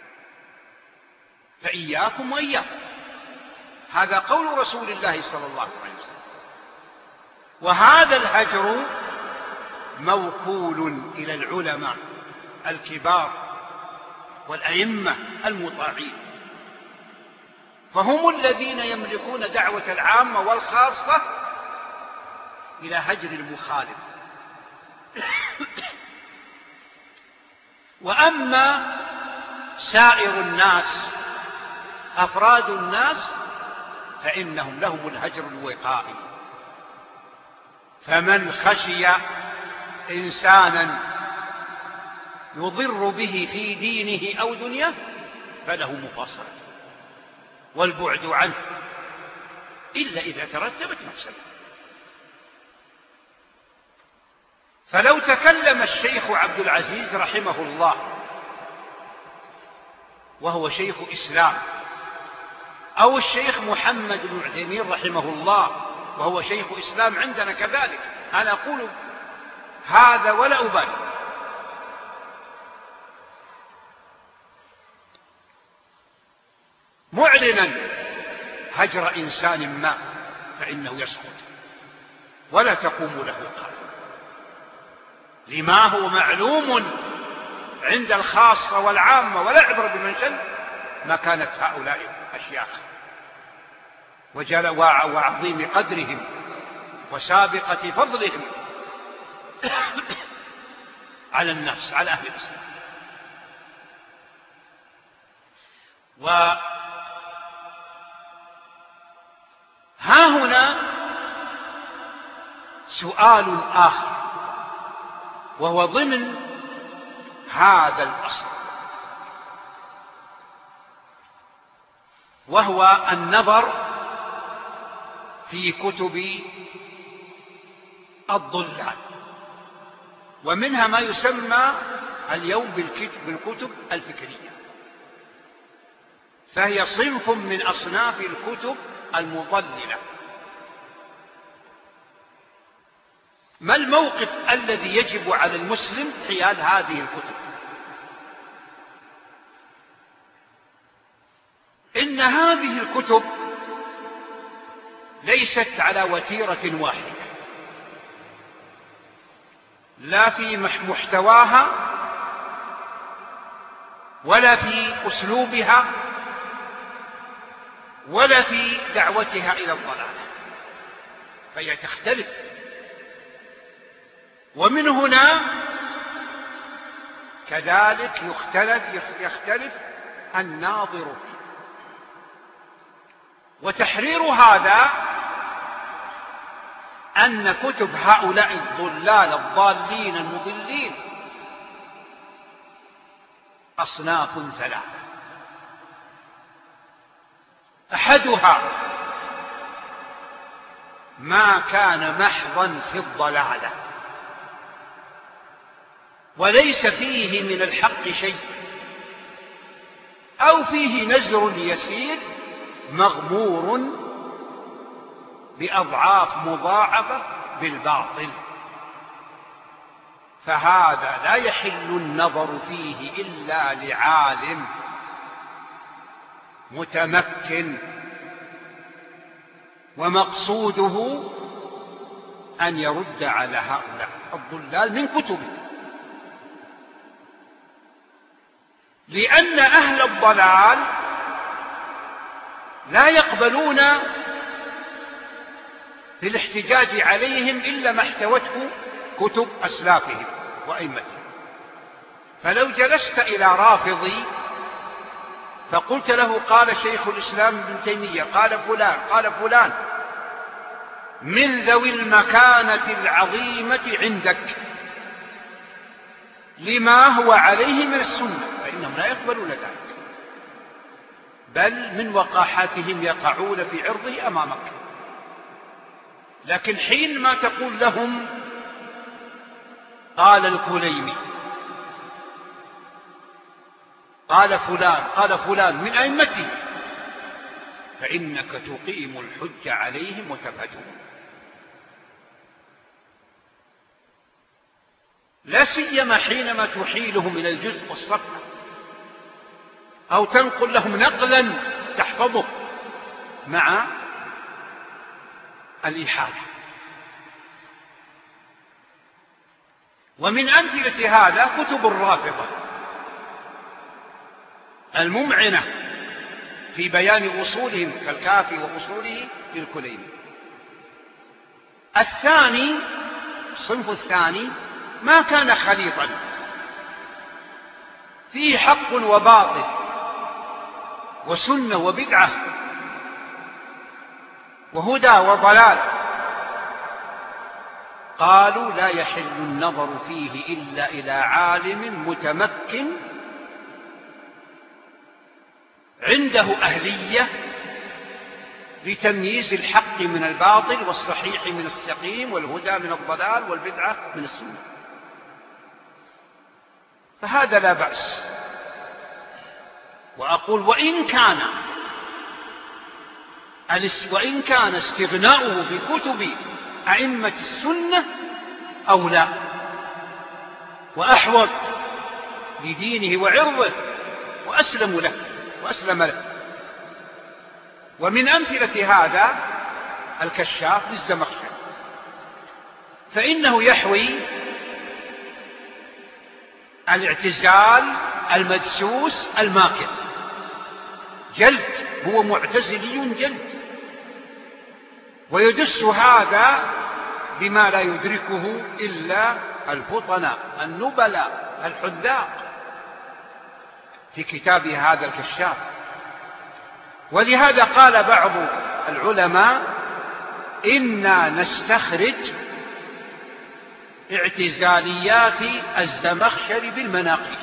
فإياكم وإياكم، هذا قول رسول الله صلى الله عليه وسلم. وهذا الهجر موكول إلى العلماء الكبار والأئمة المطاعين، فهم الذين يملكون دعوة العامة والخاصة إلى هجر المخالف. وأما سائر الناس أفراد الناس فإنهم لهم الهجر الوقائي، فمن خشي إنسانا يضر به في دينه أو دنياه فله مفاصلة والبعد عنه، إلا إذا ترتبت مفسدة. فلو تكلم الشيخ عبد العزيز رحمه الله، وهو شيخ إسلام، أو الشيخ محمد بن عثيمين رحمه الله وهو شيخ إسلام عندنا كذلك، أنا أقول هذا ولا أبالي. معلنا هجر إنسان ما فإنه يسقط ولا تقوم له قائمة، لما هو معلوم عند الخاصة والعامة، ولا عبرة بمن شل مكانة هؤلاء الأشياخ وعظيم قدرهم وسابقة فضلهم على الناس، على أهل الإسلام. وها هنا سؤال آخر وهو ضمن هذا الأصل، وهو النظر في كتب الضلال، ومنها ما يسمى اليوم بالكتب الفكرية، فهي صنف من أصناف الكتب المضللة. ما الموقف الذي يجب على المسلم حيال هذه الكتب؟ إن هذه الكتب ليست على وتيرة واحدة، لا في محتواها ولا في أسلوبها ولا في دعوتها إلى الضلال، فهي تختلف. ومن هنا كذلك يختلف يختلف الناظر فيه. وتحرير هذا أن كتب هؤلاء الضلال الضالين المضلين أصناف ثلاثة: أحدها ما كان محضا في الضلالة وليس فيه من الحق شيء، أو فيه نزر يسير مغمور بأضعاف مضاعفة بالباطل، فهذا لا يحل النظر فيه إلا لعالم متمكن، ومقصوده أن يرد على هؤلاء الضلال من كتبه، لأن أهل الضلال لا يقبلون في الاحتجاج عليهم إلا ما احتوته كتب أسلافهم وأئمتهم. فلو جلست إلى رافضي فقلت له قال شيخ الإسلام ابن تيمية قال فلان قال فلان من ذوي المكانة العظيمة عندك لما هو عليه من السنة، فإنهم لا يقبلون ذلك، بل من وقاحاتهم يقعون في عرضه أمامك. لكن حينما تقول لهم قال الكليني قال فلان قال فلان من أئمته، فإنك تقيم الحجة عليهم وتبهتهم، لا سيما حينما تحيلهم إلى الجزء والصفحة أو تنقل لهم نقلا تحفظه مع الإحاطة. ومن أمثلة هذا كتب الرافضة الممعنة في بيان أصولهم كالكافي وأصوله للكليني. الثاني الصنف الثاني ما كان خليطا فيه حق وباطل وسنة وبدعة وهدى وضلال، قالوا لا يحل النظر فيه إلا إلى عالم متمكن عنده أهلية لتمييز الحق من الباطل والصحيح من السقيم والهدى من الضلال والبدعة من السنة. فهذا لا بأس. وأقول وإن كان وإن كان استغناؤه بكتب أئمة السنة أو لا، وأحوط لدينه وعرضه وأسلم له وأسلم له. ومن أمثلة هذا الكشاف للزمخشري، فإنه يحوي الاعتزال المدسوس الماكر جلد، هو معتزلي جلد، ويدس هذا بما لا يدركه إلا الفطناء النبلاء الحذاق في كتابه هذا الكشاف. ولهذا قال بعض العلماء إنا نستخرج اعتزاليات الزمخشري بالمناقيش.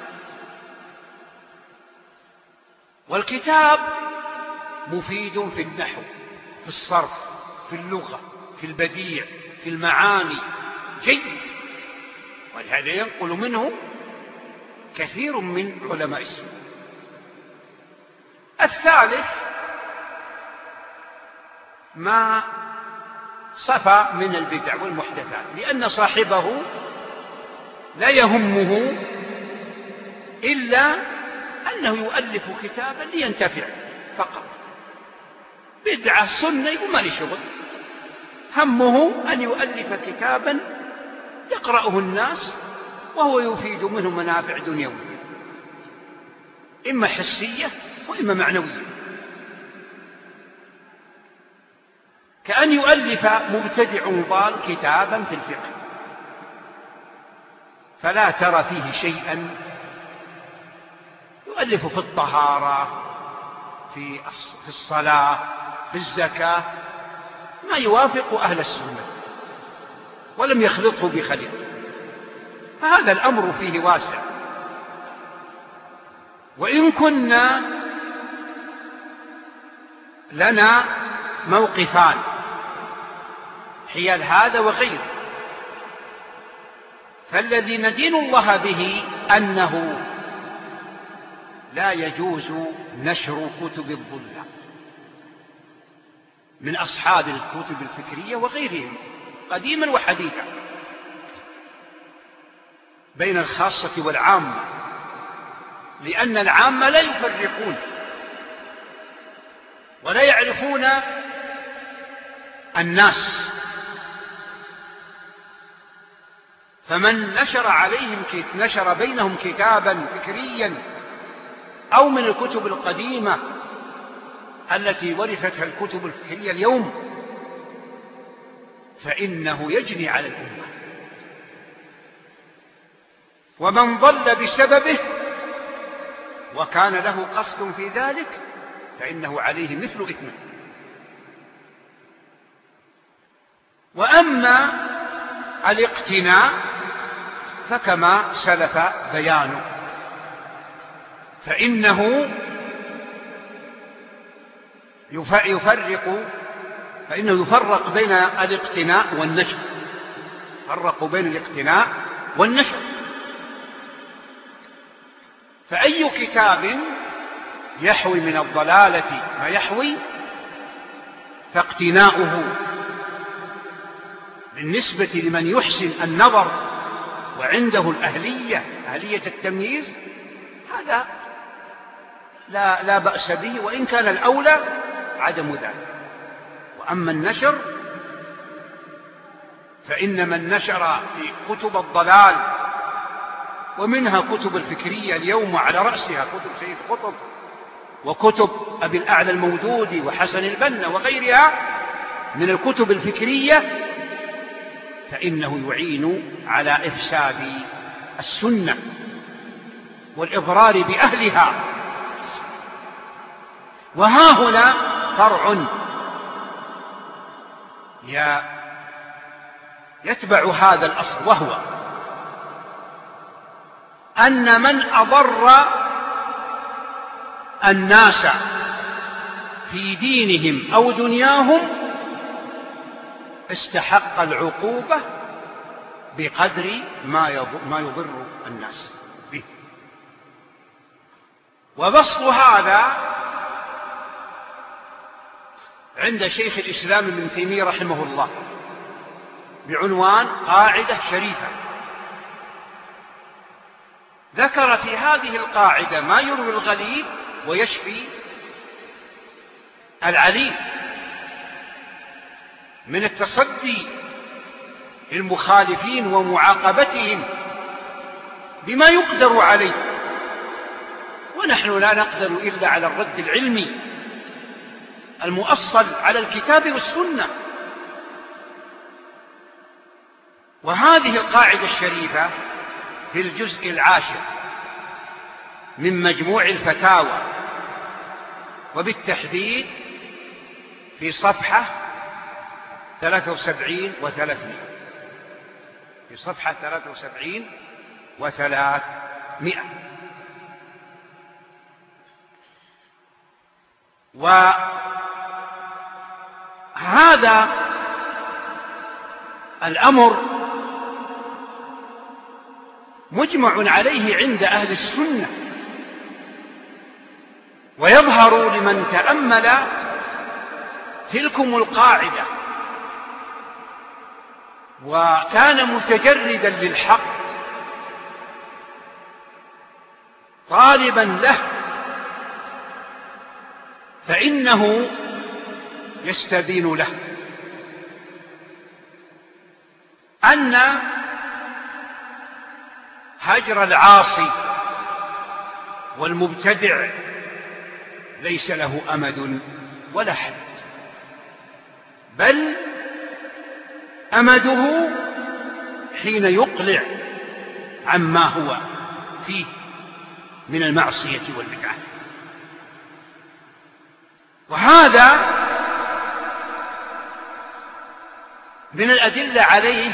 والكتاب مفيد في النحو، في الصرف، في اللغة، في البديع، في المعاني، جيد، ولهذا ينقل منه كثير من علماء السنة. الثالث ما صفى من البدع والمحدثات، لأن صاحبه لا يهمه إلا أنه يؤلف كتابا لينتفع فقط. بدعة سنة يقول ما لي شغل، همه أن يؤلف كتابا يقرأه الناس وهو يفيد منه منافع دنيوية إما حسية وإما معنوية، كأن يؤلف مبتدع ضال كتابا في الفقه فلا ترى فيه شيئا، يؤلف في الطهارة، في الصلاة، في الزكاة، ما يوافق أهل السنة ولم يخلطه بخليط، فهذا الأمر فيه واسع. وإن كنا لنا موقفان حيال هذا وغيره، فالذي ندين الله به أنه لا يجوز نشر كتب الضلال من أصحاب الكتب الفكرية وغيرهم قديما وحديثا بين الخاصة والعامة، لأن العامة لا يفرقون ولا يعرفون الناس، فمن نشر عليهم نشر بينهم كتابا فكريا أو من الكتب القديمة التي ورثتها الكتب الفكرية اليوم فإنه يجني على الأمة، ومن ضل بسببه وكان له قصد في ذلك فإنه عليه مثل إثمه. وأما الاقتناء فكما سلف بيانه، فإنه يفرق فإنه يفرق بين الاقتناء والنشر، فرق بين الاقتناء والنشر. فأي كتاب يحوي من الضلالة ما يحوي فاقتناؤه بالنسبة لمن يحسن النظر وعنده الأهلية أهلية التمييز هذا لا, لا بأس به، وإن كان الأولى عدم ذلك. وأما النشر فإن من نشر في كتب الضلال ومنها كتب الفكرية اليوم على رأسها كتب سيد قطب وكتب أبي الأعلى المودودي وحسن البنا وغيرها من الكتب الفكرية، فإنه يعين على إفساد السنة والإضرار بأهلها. وها هنا فرع يتبع هذا الأصل، وهو أن من أضر الناس في دينهم أو دنياهم استحق العقوبة بقدر ما يضر الناس به. وبسط هذا عند شيخ الإسلام ابن تيمية رحمه الله بعنوان قاعدة شريفة ذكر في هذه القاعدة ما يروي الغليل ويشفي العليل من التصدي للمخالفين ومعاقبتهم بما يقدر عليه، ونحن لا نقدر إلا على الرد العلمي المؤصل على الكتاب والسنة. وهذه القاعدة الشريفة في الجزء العاشر من مجموع الفتاوى، وبالتحديد في صفحة ثلاثة وسبعين وثلاثمائة، في صفحة ثلاثة وسبعين وثلاثمائة. وهذا الأمر مجمع عليه عند أهل السنة، ويظهر لمن تأمل تلكم القاعدة وكان متجردا للحق طالبا له، فإنه يستبين له أن هجر العاصي والمبتدع ليس له أمد ولا حد، بل أمده حين يقلع عما هو فيه من المعصية والبدعة. وهذا من الأدلة عليه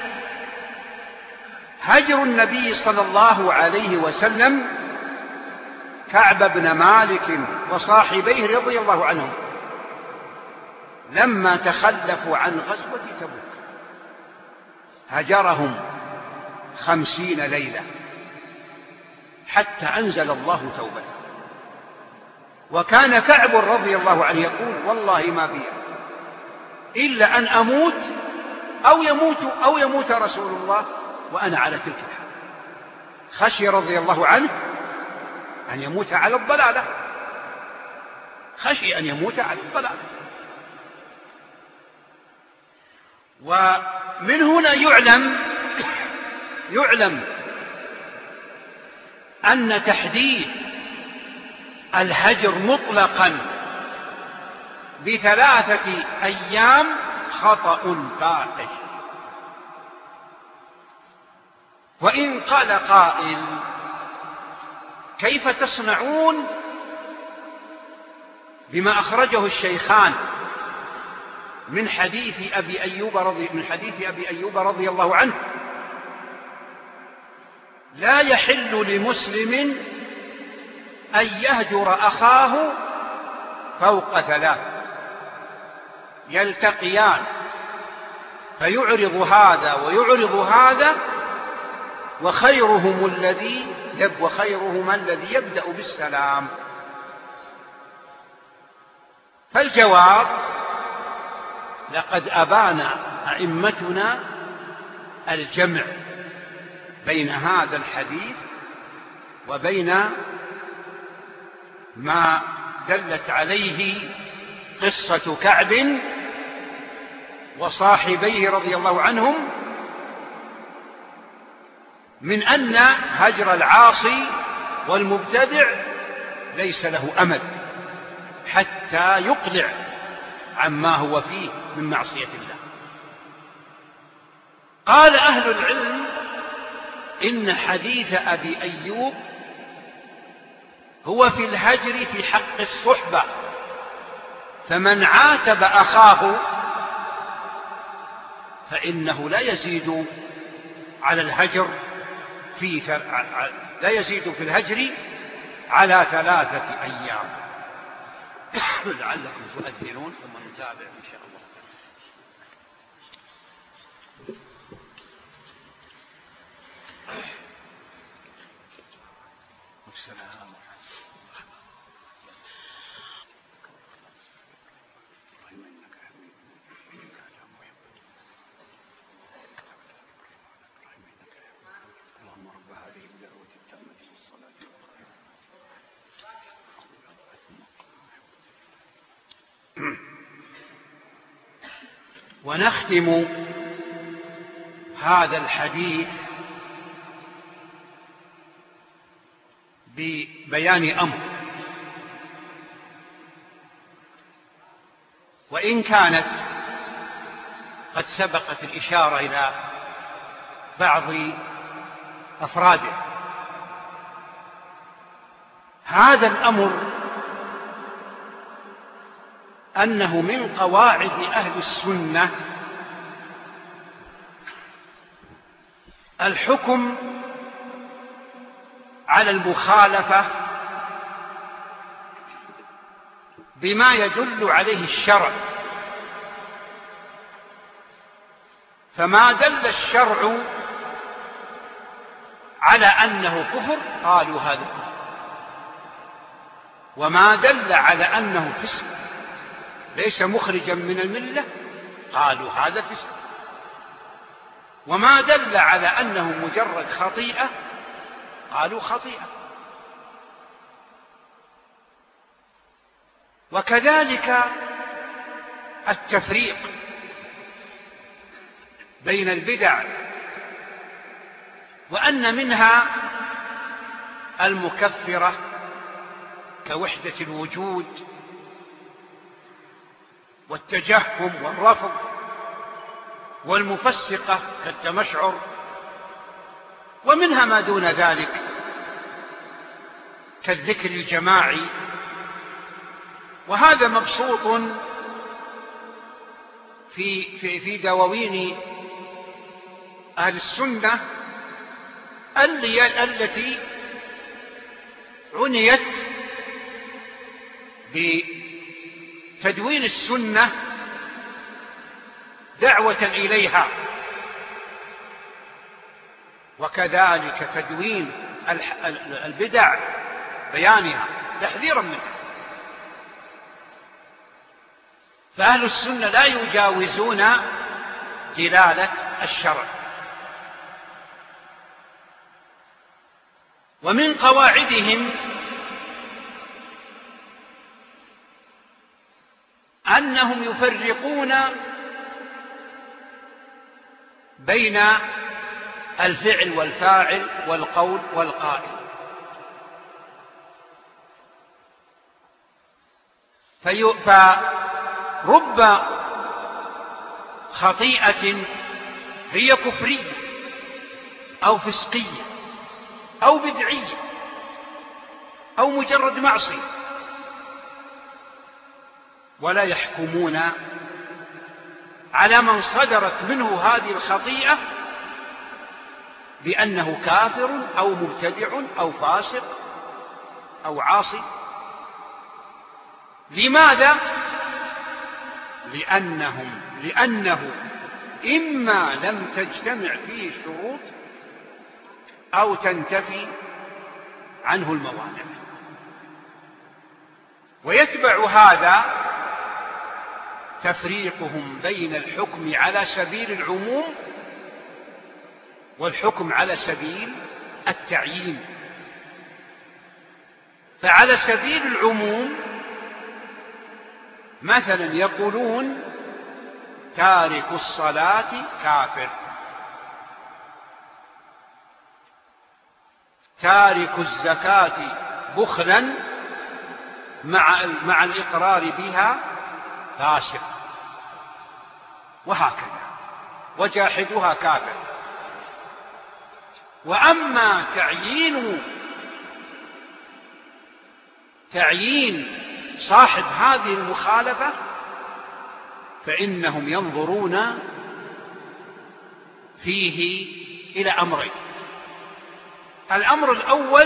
هجر النبي صلى الله عليه وسلم كعب بن مالك وصاحبيه رضي الله عنهم لما تخلفوا عن غزوة تبوك، هجرهم خمسين ليلة حتى أنزل الله توبته. وكان كعب رضي الله عنه يقول: والله ما بي إلا أن أموت أو يموت أو يموت رسول الله وأنا على تلك الحال. خشي رضي الله عنه أن يموت على الضلالة، خشي أن يموت على الضلالة. ومن هنا يعلم يعلم أن تحديد الهجر مطلقا بثلاثة أيام خطأ فاحش. وإن قال قائل: كيف تصنعون بما أخرجه الشيخان من حديث أبي أيوب رضي من حديث أبي أيوب رضي الله عنه: لا يحل لمسلم أن يهجر أخاه فوق ثلاث، يلتقيان فيعرض هذا ويعرض هذا، وخيرهم الذي يب وخيرهما الذي يبدأ بالسلام. فالجواب: لقد أبان أئمتنا الجمع بين هذا الحديث وبين ما دلت عليه قصة كعب وصاحبيه رضي الله عنهم من أن هجر العاصي والمبتدع ليس له أمد حتى يقلع عما هو فيه من معصية الله. قال أهل العلم: إن حديث أبي أيوب هو في الهجر في حق الصحبة، فمن عاتب أخاه فإنه لا يزيد على الهجر في لا يزيد في الهجر على ثلاثة أيام. لعلكم تؤذنون ثم نتابع إن شاء الله. السلام اللهم رب هذه الدعوة التامة ونختم هذا الحديث ببيان أمر، وإن كانت قد سبقت الإشارة إلى بعض أفراده. هذا الأمر أنه من قواعد أهل السنة الحكم على المخالفة بما يدل عليه الشرع، فما دل الشرع على أنه كفر قالوا هذا كفر، وما دل على أنه فسق ليس مخرجا من الملة قالوا هذا فسق، وما دل على أنه مجرد خطيئة قالوا خطيئة. وكذلك التفريق بين البدع، وأن منها المكفرة كوحدة الوجود والتجهم والرفض، والمفسقة كالتمشعر، ومنها ما دون ذلك كالذكر الجماعي. وهذا مبسوط في في في دواوين أهل السنة التي عنيت بتدوين السنة دعوة إليها، وكذلك تدوين البدع بيانها تحذيرا منها. فأهل السنة لا يجاوزون دلالة الشرع. ومن قواعدهم أنهم يفرقون بين الفعل والفاعل والقول والقائل، فرب خطيئة هي كفرية أو فسقية أو بدعية أو مجرد معصية، ولا يحكمون على من صدرت منه هذه الخطيئة بأنه كافر أو مبتدع أو فاسق أو عاصي. لماذا؟ لأنهم لأنه إما لم تجتمع فيه الشروط أو تنتفي عنه الموانع. ويتبع هذا تفريقهم بين الحكم على سبيل العموم والحكم على سبيل التعيين. فعلى سبيل العموم مثلا يقولون تارك الصلاة كافر، تارك الزكاة بخلا مع مع الإقرار بها فاسق، وهكذا، وجاحدها كافر. وأما تعيين تعيين صاحب هذه المخالفة فإنهم ينظرون فيه إلى أمرين. الأمر الأول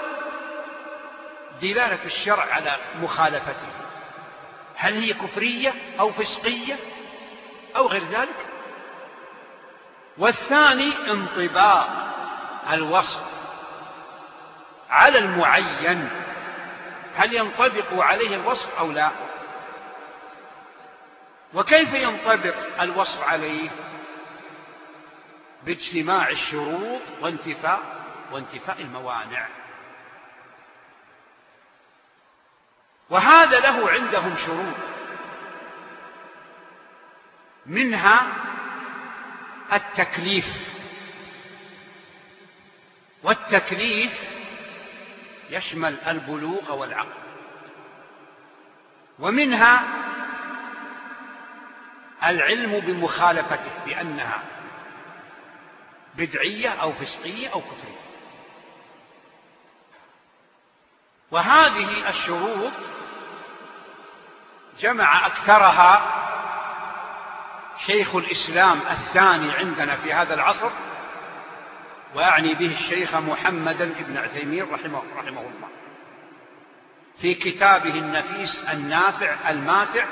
دلالة الشرع على مخالفته، هل هي كفرية أو فسقية أو غير ذلك. والثاني انطباق الوصف على المعين، هل ينطبق عليه الوصف أو لا. وكيف ينطبق الوصف عليه؟ باجتماع الشروط وانتفاء وانتفاء الموانع. وهذا له عندهم شروط، منها التكليف، والتكليف يشمل البلوغ والعقل، ومنها العلم بمخالفته بأنها بدعية أو فسقية أو كفرية. وهذه الشروط جمع أكثرها شيخ الإسلام الثاني عندنا في هذا العصر، وأعني به الشيخ محمد بن عثيمين رحمه, رحمه الله في كتابه النفيس النافع الماتع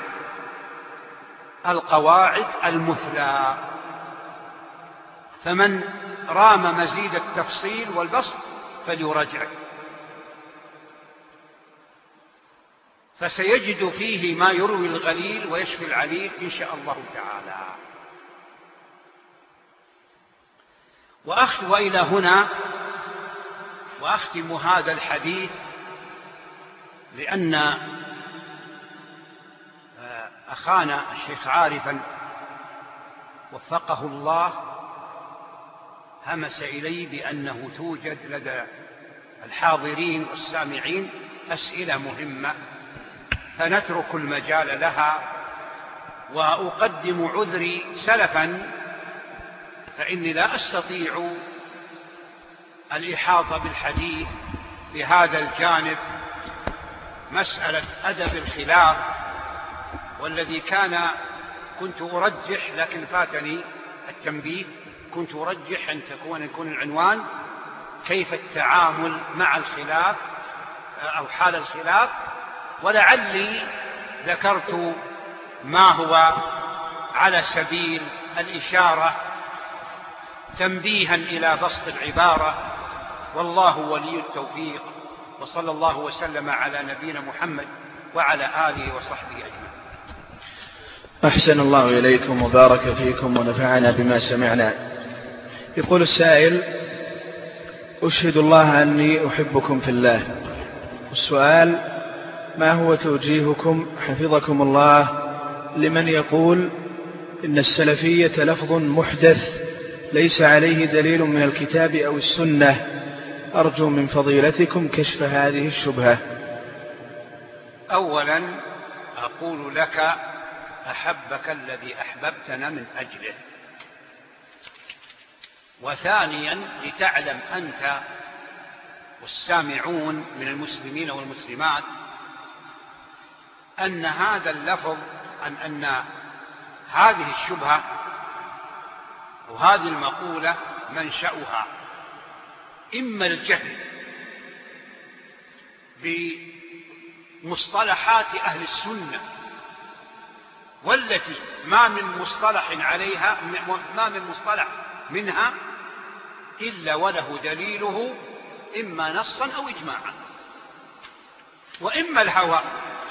القواعد المثلى. فمن رام مزيد التفصيل والبسط فليراجع، فسيجد فيه ما يروي الغليل ويشفي العليل إن شاء الله تعالى. وأخ وإلى هنا وأختم هذا الحديث، لأن أخانا الشيخ عارفا وفقه الله همس إلي بأنه توجد لدى الحاضرين والسامعين أسئلة مهمة، فنترك المجال لها. وأقدم عذري سلفا، فإني لا أستطيع الإحاطة بالحديث بهذا الجانب، مسألة أدب الخلاف، والذي كان كنت أرجح لكن فاتني التنبيه، كنت أرجح أن تكون يكون العنوان كيف التعامل مع الخلاف أو حال الخلاف، ولعلي ذكرت ما هو على سبيل الإشارة تنبيها إلى بسط العبارة، والله ولي التوفيق. وصلى الله وسلم على نبينا محمد وعلى آله وصحبه أجمعين. أحسن الله إليكم وبارك فيكم ونفعنا بما سمعنا. يقول السائل: أشهد الله أني أحبكم في الله. السؤال: ما هو توجيهكم حفظكم الله لمن يقول إن السلفية لفظ محدث ليس عليه دليل من الكتاب أو السنة؟ أرجو من فضيلتكم كشف هذه الشبهة. أولا أقول لك: أحبك الذي أحببتنا من أجله. وثانيا لتعلم أنت والسامعون من المسلمين والمسلمات أن هذا اللفظ أن, أن هذه الشبهة وهذه المقولة منشأها إما الجهل بمصطلحات أهل السنة، والتي ما من مصطلح عليها ما من مصطلح منها إلا وله دليله إما نصا أو إجماعا، وإما الهوى،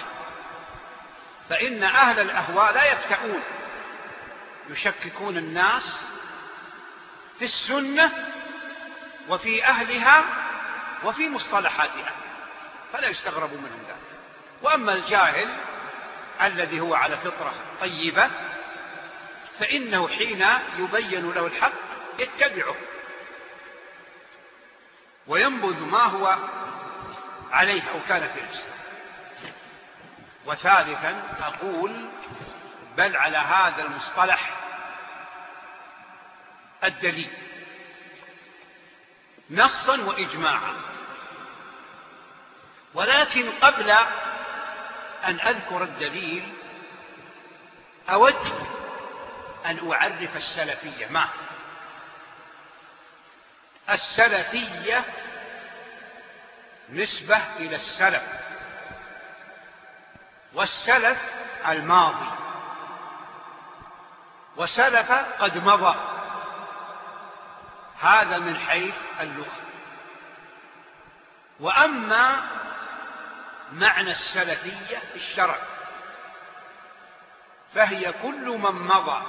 فإن أهل الأهواء لا يفتؤون، يشككون الناس في السنة وفي أهلها وفي مصطلحاتها، فلا يستغرب منهم ذلك. وأما الجاهل الذي هو على فطرة طيبة فإنه حين يبين له الحق يتبعه وينبذ ما هو عليه أو كان في الإسلام. وثالثا أقول: بل على هذا المصطلح الدليل نصا وإجماعا. ولكن قبل أن أذكر الدليل أود أن أعرف السلفية. ما السلفية؟ نسبة إلى السلف، والسلف الماضي، وسلف قد مضى، هذا من حيث اللغة. وأما معنى السلفية في الشرع فهي كل من مضى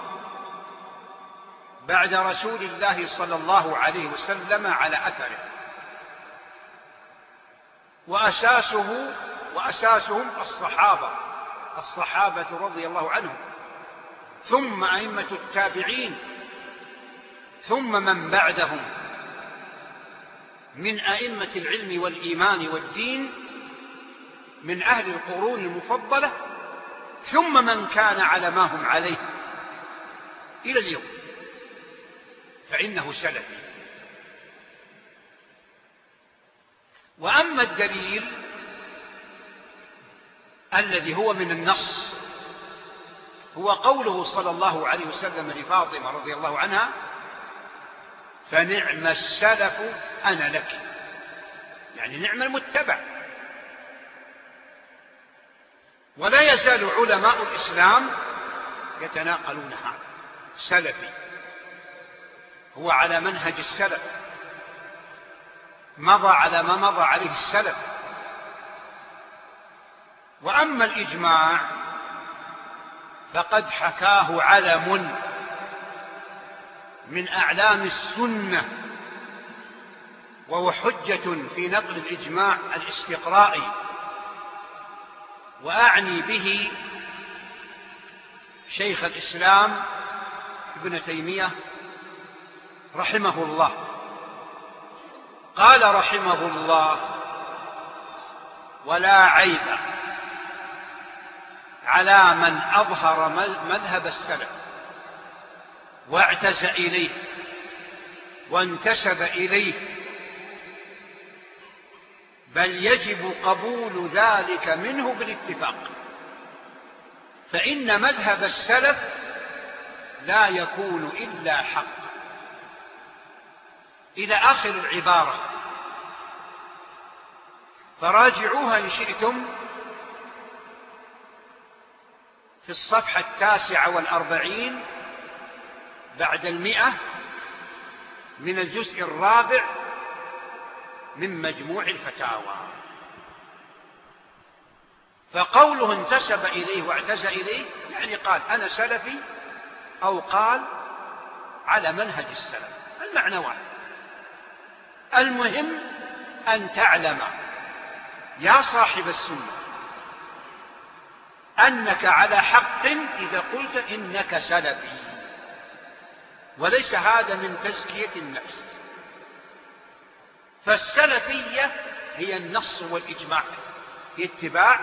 بعد رسول الله صلى الله عليه وسلم على أثره، وأساسه وأساسهم الصحابة الصحابة رضي الله عنهم، ثم أئمة التابعين، ثم من بعدهم من أئمة العلم والإيمان والدين من أهل القرون المفضلة، ثم من كان على ما هم عليه إلى اليوم، فإنه سلفي. وأما الدليل الذي هو من النص هو قوله صلى الله عليه وسلم لفاطمة رضي الله عنها: فنعم السلف أنا لك، يعني نعم المتبع. ولا يزال علماء الإسلام يتناقلون هذا: سلفي هو على منهج السلف، مضى على ما مضى عليه السلف. وأما الإجماع فقد حكاه علم من أعلام السنة، وهو حجة في نقل الإجماع الاستقرائي، وأعني به شيخ الإسلام ابن تيمية رحمه الله. قال رحمه الله: ولا عيب على من أظهر مذهب السلف واعتز إليه وانتسب إليه، بل يجب قبول ذلك منه بالاتفاق، فإن مذهب السلف لا يكون إلا حق، إلى آخر العبارة. فراجعوها إن شئتم في الصفحة التاسعة والأربعين بعد المئة من الجزء الرابع من مجموع الفتاوى. فقوله انتسب إليه واعتز إليه يعني قال أنا سلفي، أو قال على منهج السلف، المعنى واحد. المهم أن تعلم يا صاحب السنة أنك على حق إذا قلت إنك سلفي، وليس هذا من تزكية النفس. فالسلفية هي النص والإجماع، هي اتباع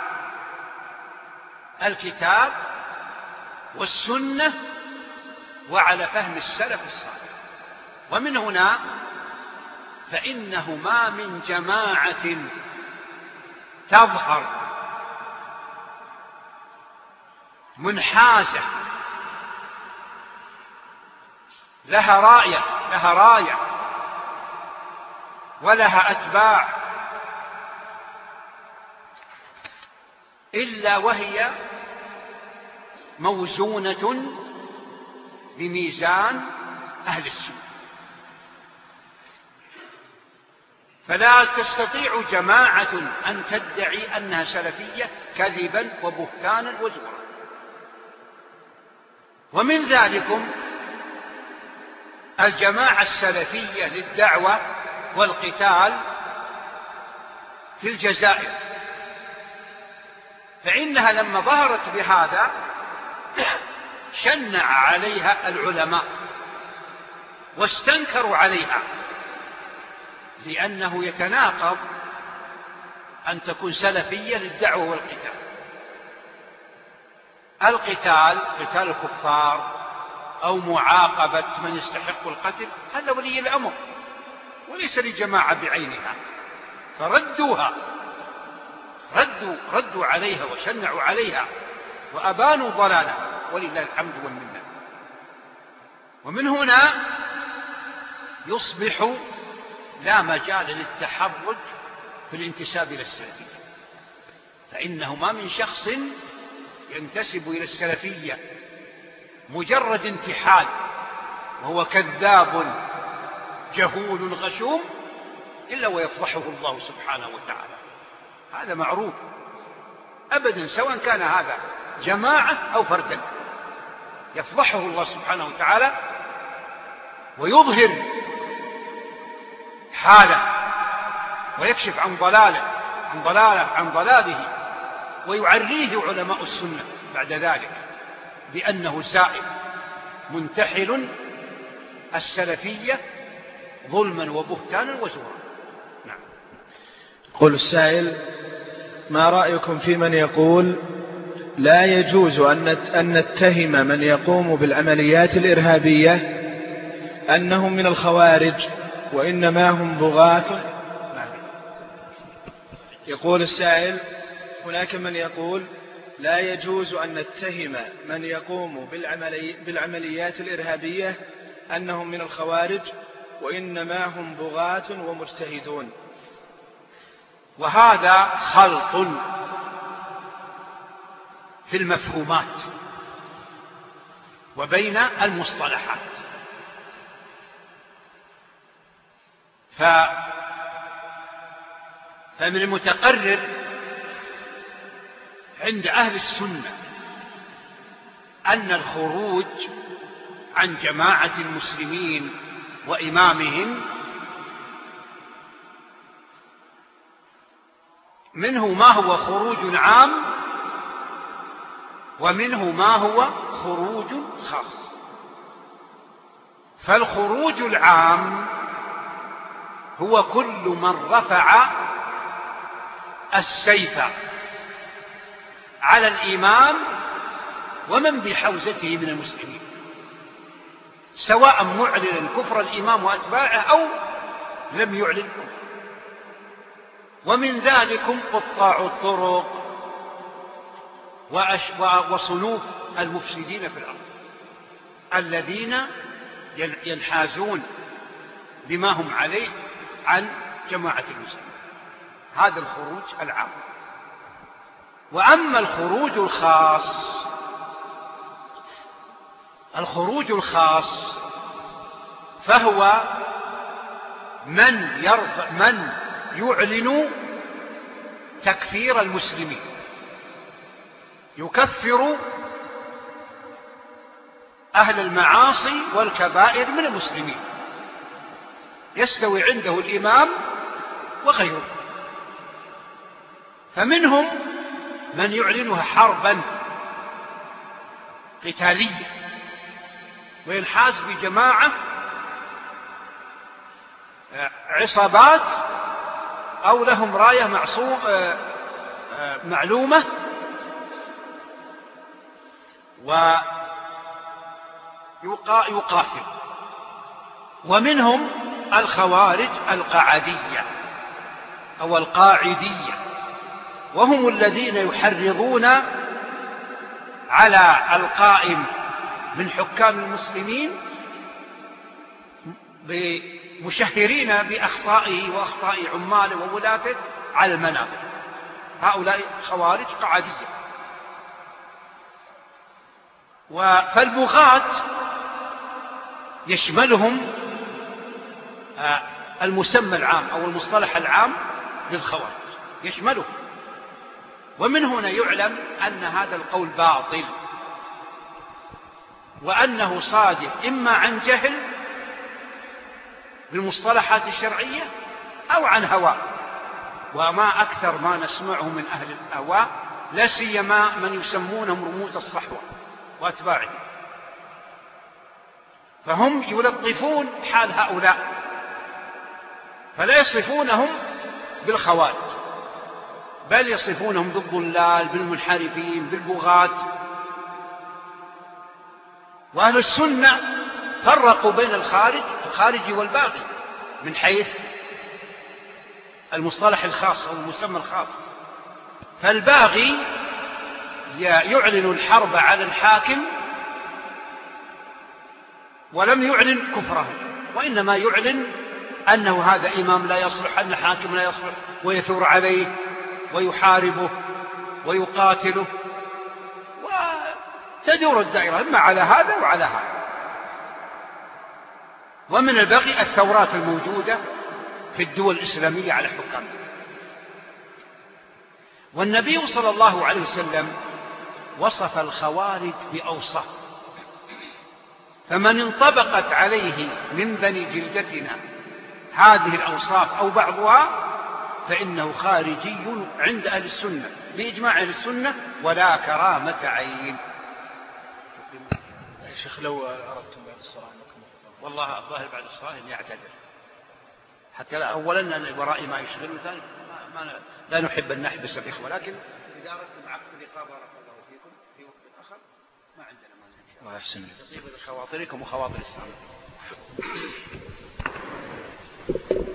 الكتاب والسنة وعلى فهم السلف الصالح. ومن هنا فإنه ما من جماعة تظهر منحازة لها راية لها راية ولها أتباع إلا وهي موزونة بميزان أهل السنة. فلا تستطيع جماعة أن تدعي أنها سلفية كذبا وبهتانا وزورا. ومن ذلكم الجماعة السلفية للدعوة والقتال في الجزائر، فإنها لما ظهرت بهذا شنع عليها العلماء واستنكروا عليها، لأنه يتناقض أن تكون سلفية للدعوة والقتال. القتال قتال الكفار أو معاقبة من يستحق القتل هذا ولي الأمر وليس لجماعة بعينها، فردوها ردوا, ردوا عليها وشنعوا عليها وأبانوا ضلالها ولله الحمد والمنة. ومن هنا يصبح لا مجال للتحرج في الانتساب إلى السلفية، فإنه ما من شخص ينتسب إلى السلفية مجرد انتحال وهو كذاب جهول غشوم إلا ويفضحه الله سبحانه وتعالى. هذا معروف أبدا، سواء كان هذا جماعة أو فردا، يفضحه الله سبحانه وتعالى ويظهر حاله ويكشف عن ضلاله عن ضلاله عن ضلاله ويعريه علماء السنة بعد ذلك. بأنه زائف منتحل السلفية ظلما وبهتانا وزورا. نعم. يقول السائل: ما رأيكم في من يقول لا يجوز أن نتهم من يقوم بالعمليات الإرهابية أنهم من الخوارج وإنما هم بغاة؟ يقول السائل: هناك من يقول لا يجوز أن نتهم من يقوم بالعملي بالعمليات الإرهابية أنهم من الخوارج وإنما هم بغاة ومجتهدون. وهذا خلط في المفهومات وبين المصطلحات. ف... فمن المتقرر عند أهل السنة أن الخروج عن جماعة المسلمين وإمامهم منه ما هو خروج عام ومنه ما هو خروج خاص. فالخروج العام هو كل من رفع السيف على الإمام ومن بحوزته من المسلمين، سواء معلن كفر الإمام وأتباعه أو لم يعلن كفر. ومن ذلكم قطاع الطرق وصنوف المفسدين في الأرض الذين ينحازون بما هم عليه عن جماعة المسلمين. هذا الخروج العام. وأما الخروج الخاص الخروج الخاص فهو من يرفع من يعلن تكفير المسلمين، يكفر أهل المعاصي والكبائر من المسلمين، يستوي عنده الإمام وغيره. فمنهم من يعلنها حربا قتالية وينحاز بجماعة عصابات أو لهم راية معصوم معلومة ويقاتل. ومنهم الخوارج القعدية أو القاعدية، وهم الذين يحرضون على القائم من حكام المسلمين مشهرين بأخطائه وأخطاء عماله وولاته على المنابر. هؤلاء خوارج قعدية. فالبغاة يشملهم المسمى العام أو المصطلح العام للخوارج يشمله. ومن هنا يعلم أن هذا القول باطل، وأنه صادر إما عن جهل بالمصطلحات الشرعية أو عن هواء. وما أكثر ما نسمعه من أهل الأهواء، لا سيما من يسمونهم رموز الصحوة وأتباعهم، فهم يلطفون حال هؤلاء فلا يصفونهم بالخوارج، بل يصفونهم بالضلال، بالمنحرفين، بالبغاة. وأهل السنة فرقوا بين الخارج الخارجي والباغي من حيث المصطلح الخاص أو المسمى الخاص. فالباغي يعلن الحرب على الحاكم ولم يعلن كفره، وإنما يعلن أنه هذا إمام لا يصلح، أن حاكم لا يصلح، ويثور عليه ويحاربه ويقاتله، وتدور الدائرة إما على هذا وعلى هذا. ومن البغي الثورات الموجودة في الدول الإسلامية على حكام. والنبي صلى الله عليه وسلم وصف الخوارج بأوصاف، فمن انطبقت عليه من بني جلدتنا هذه الأوصاف أو بعضها فإنه خارجي عند أهل السنة بإجماع أهل السنة ولا كرامة عين. يا شيخ لو أردتم بعد الصلاة أنكم والله الظاهر بعد الصلاة أن يعتذر، حتى لا أولا أن ورائي ما يشغل، وثاني ما ما لا نحب أن نحبس الإخوة، لكن إذا أردتم عقد الإقامة بارك الله فيكم في وقت آخر ما عندنا مانع إن شاء الله. الله يحسن يطيب لخواطركم وخواطر السلام.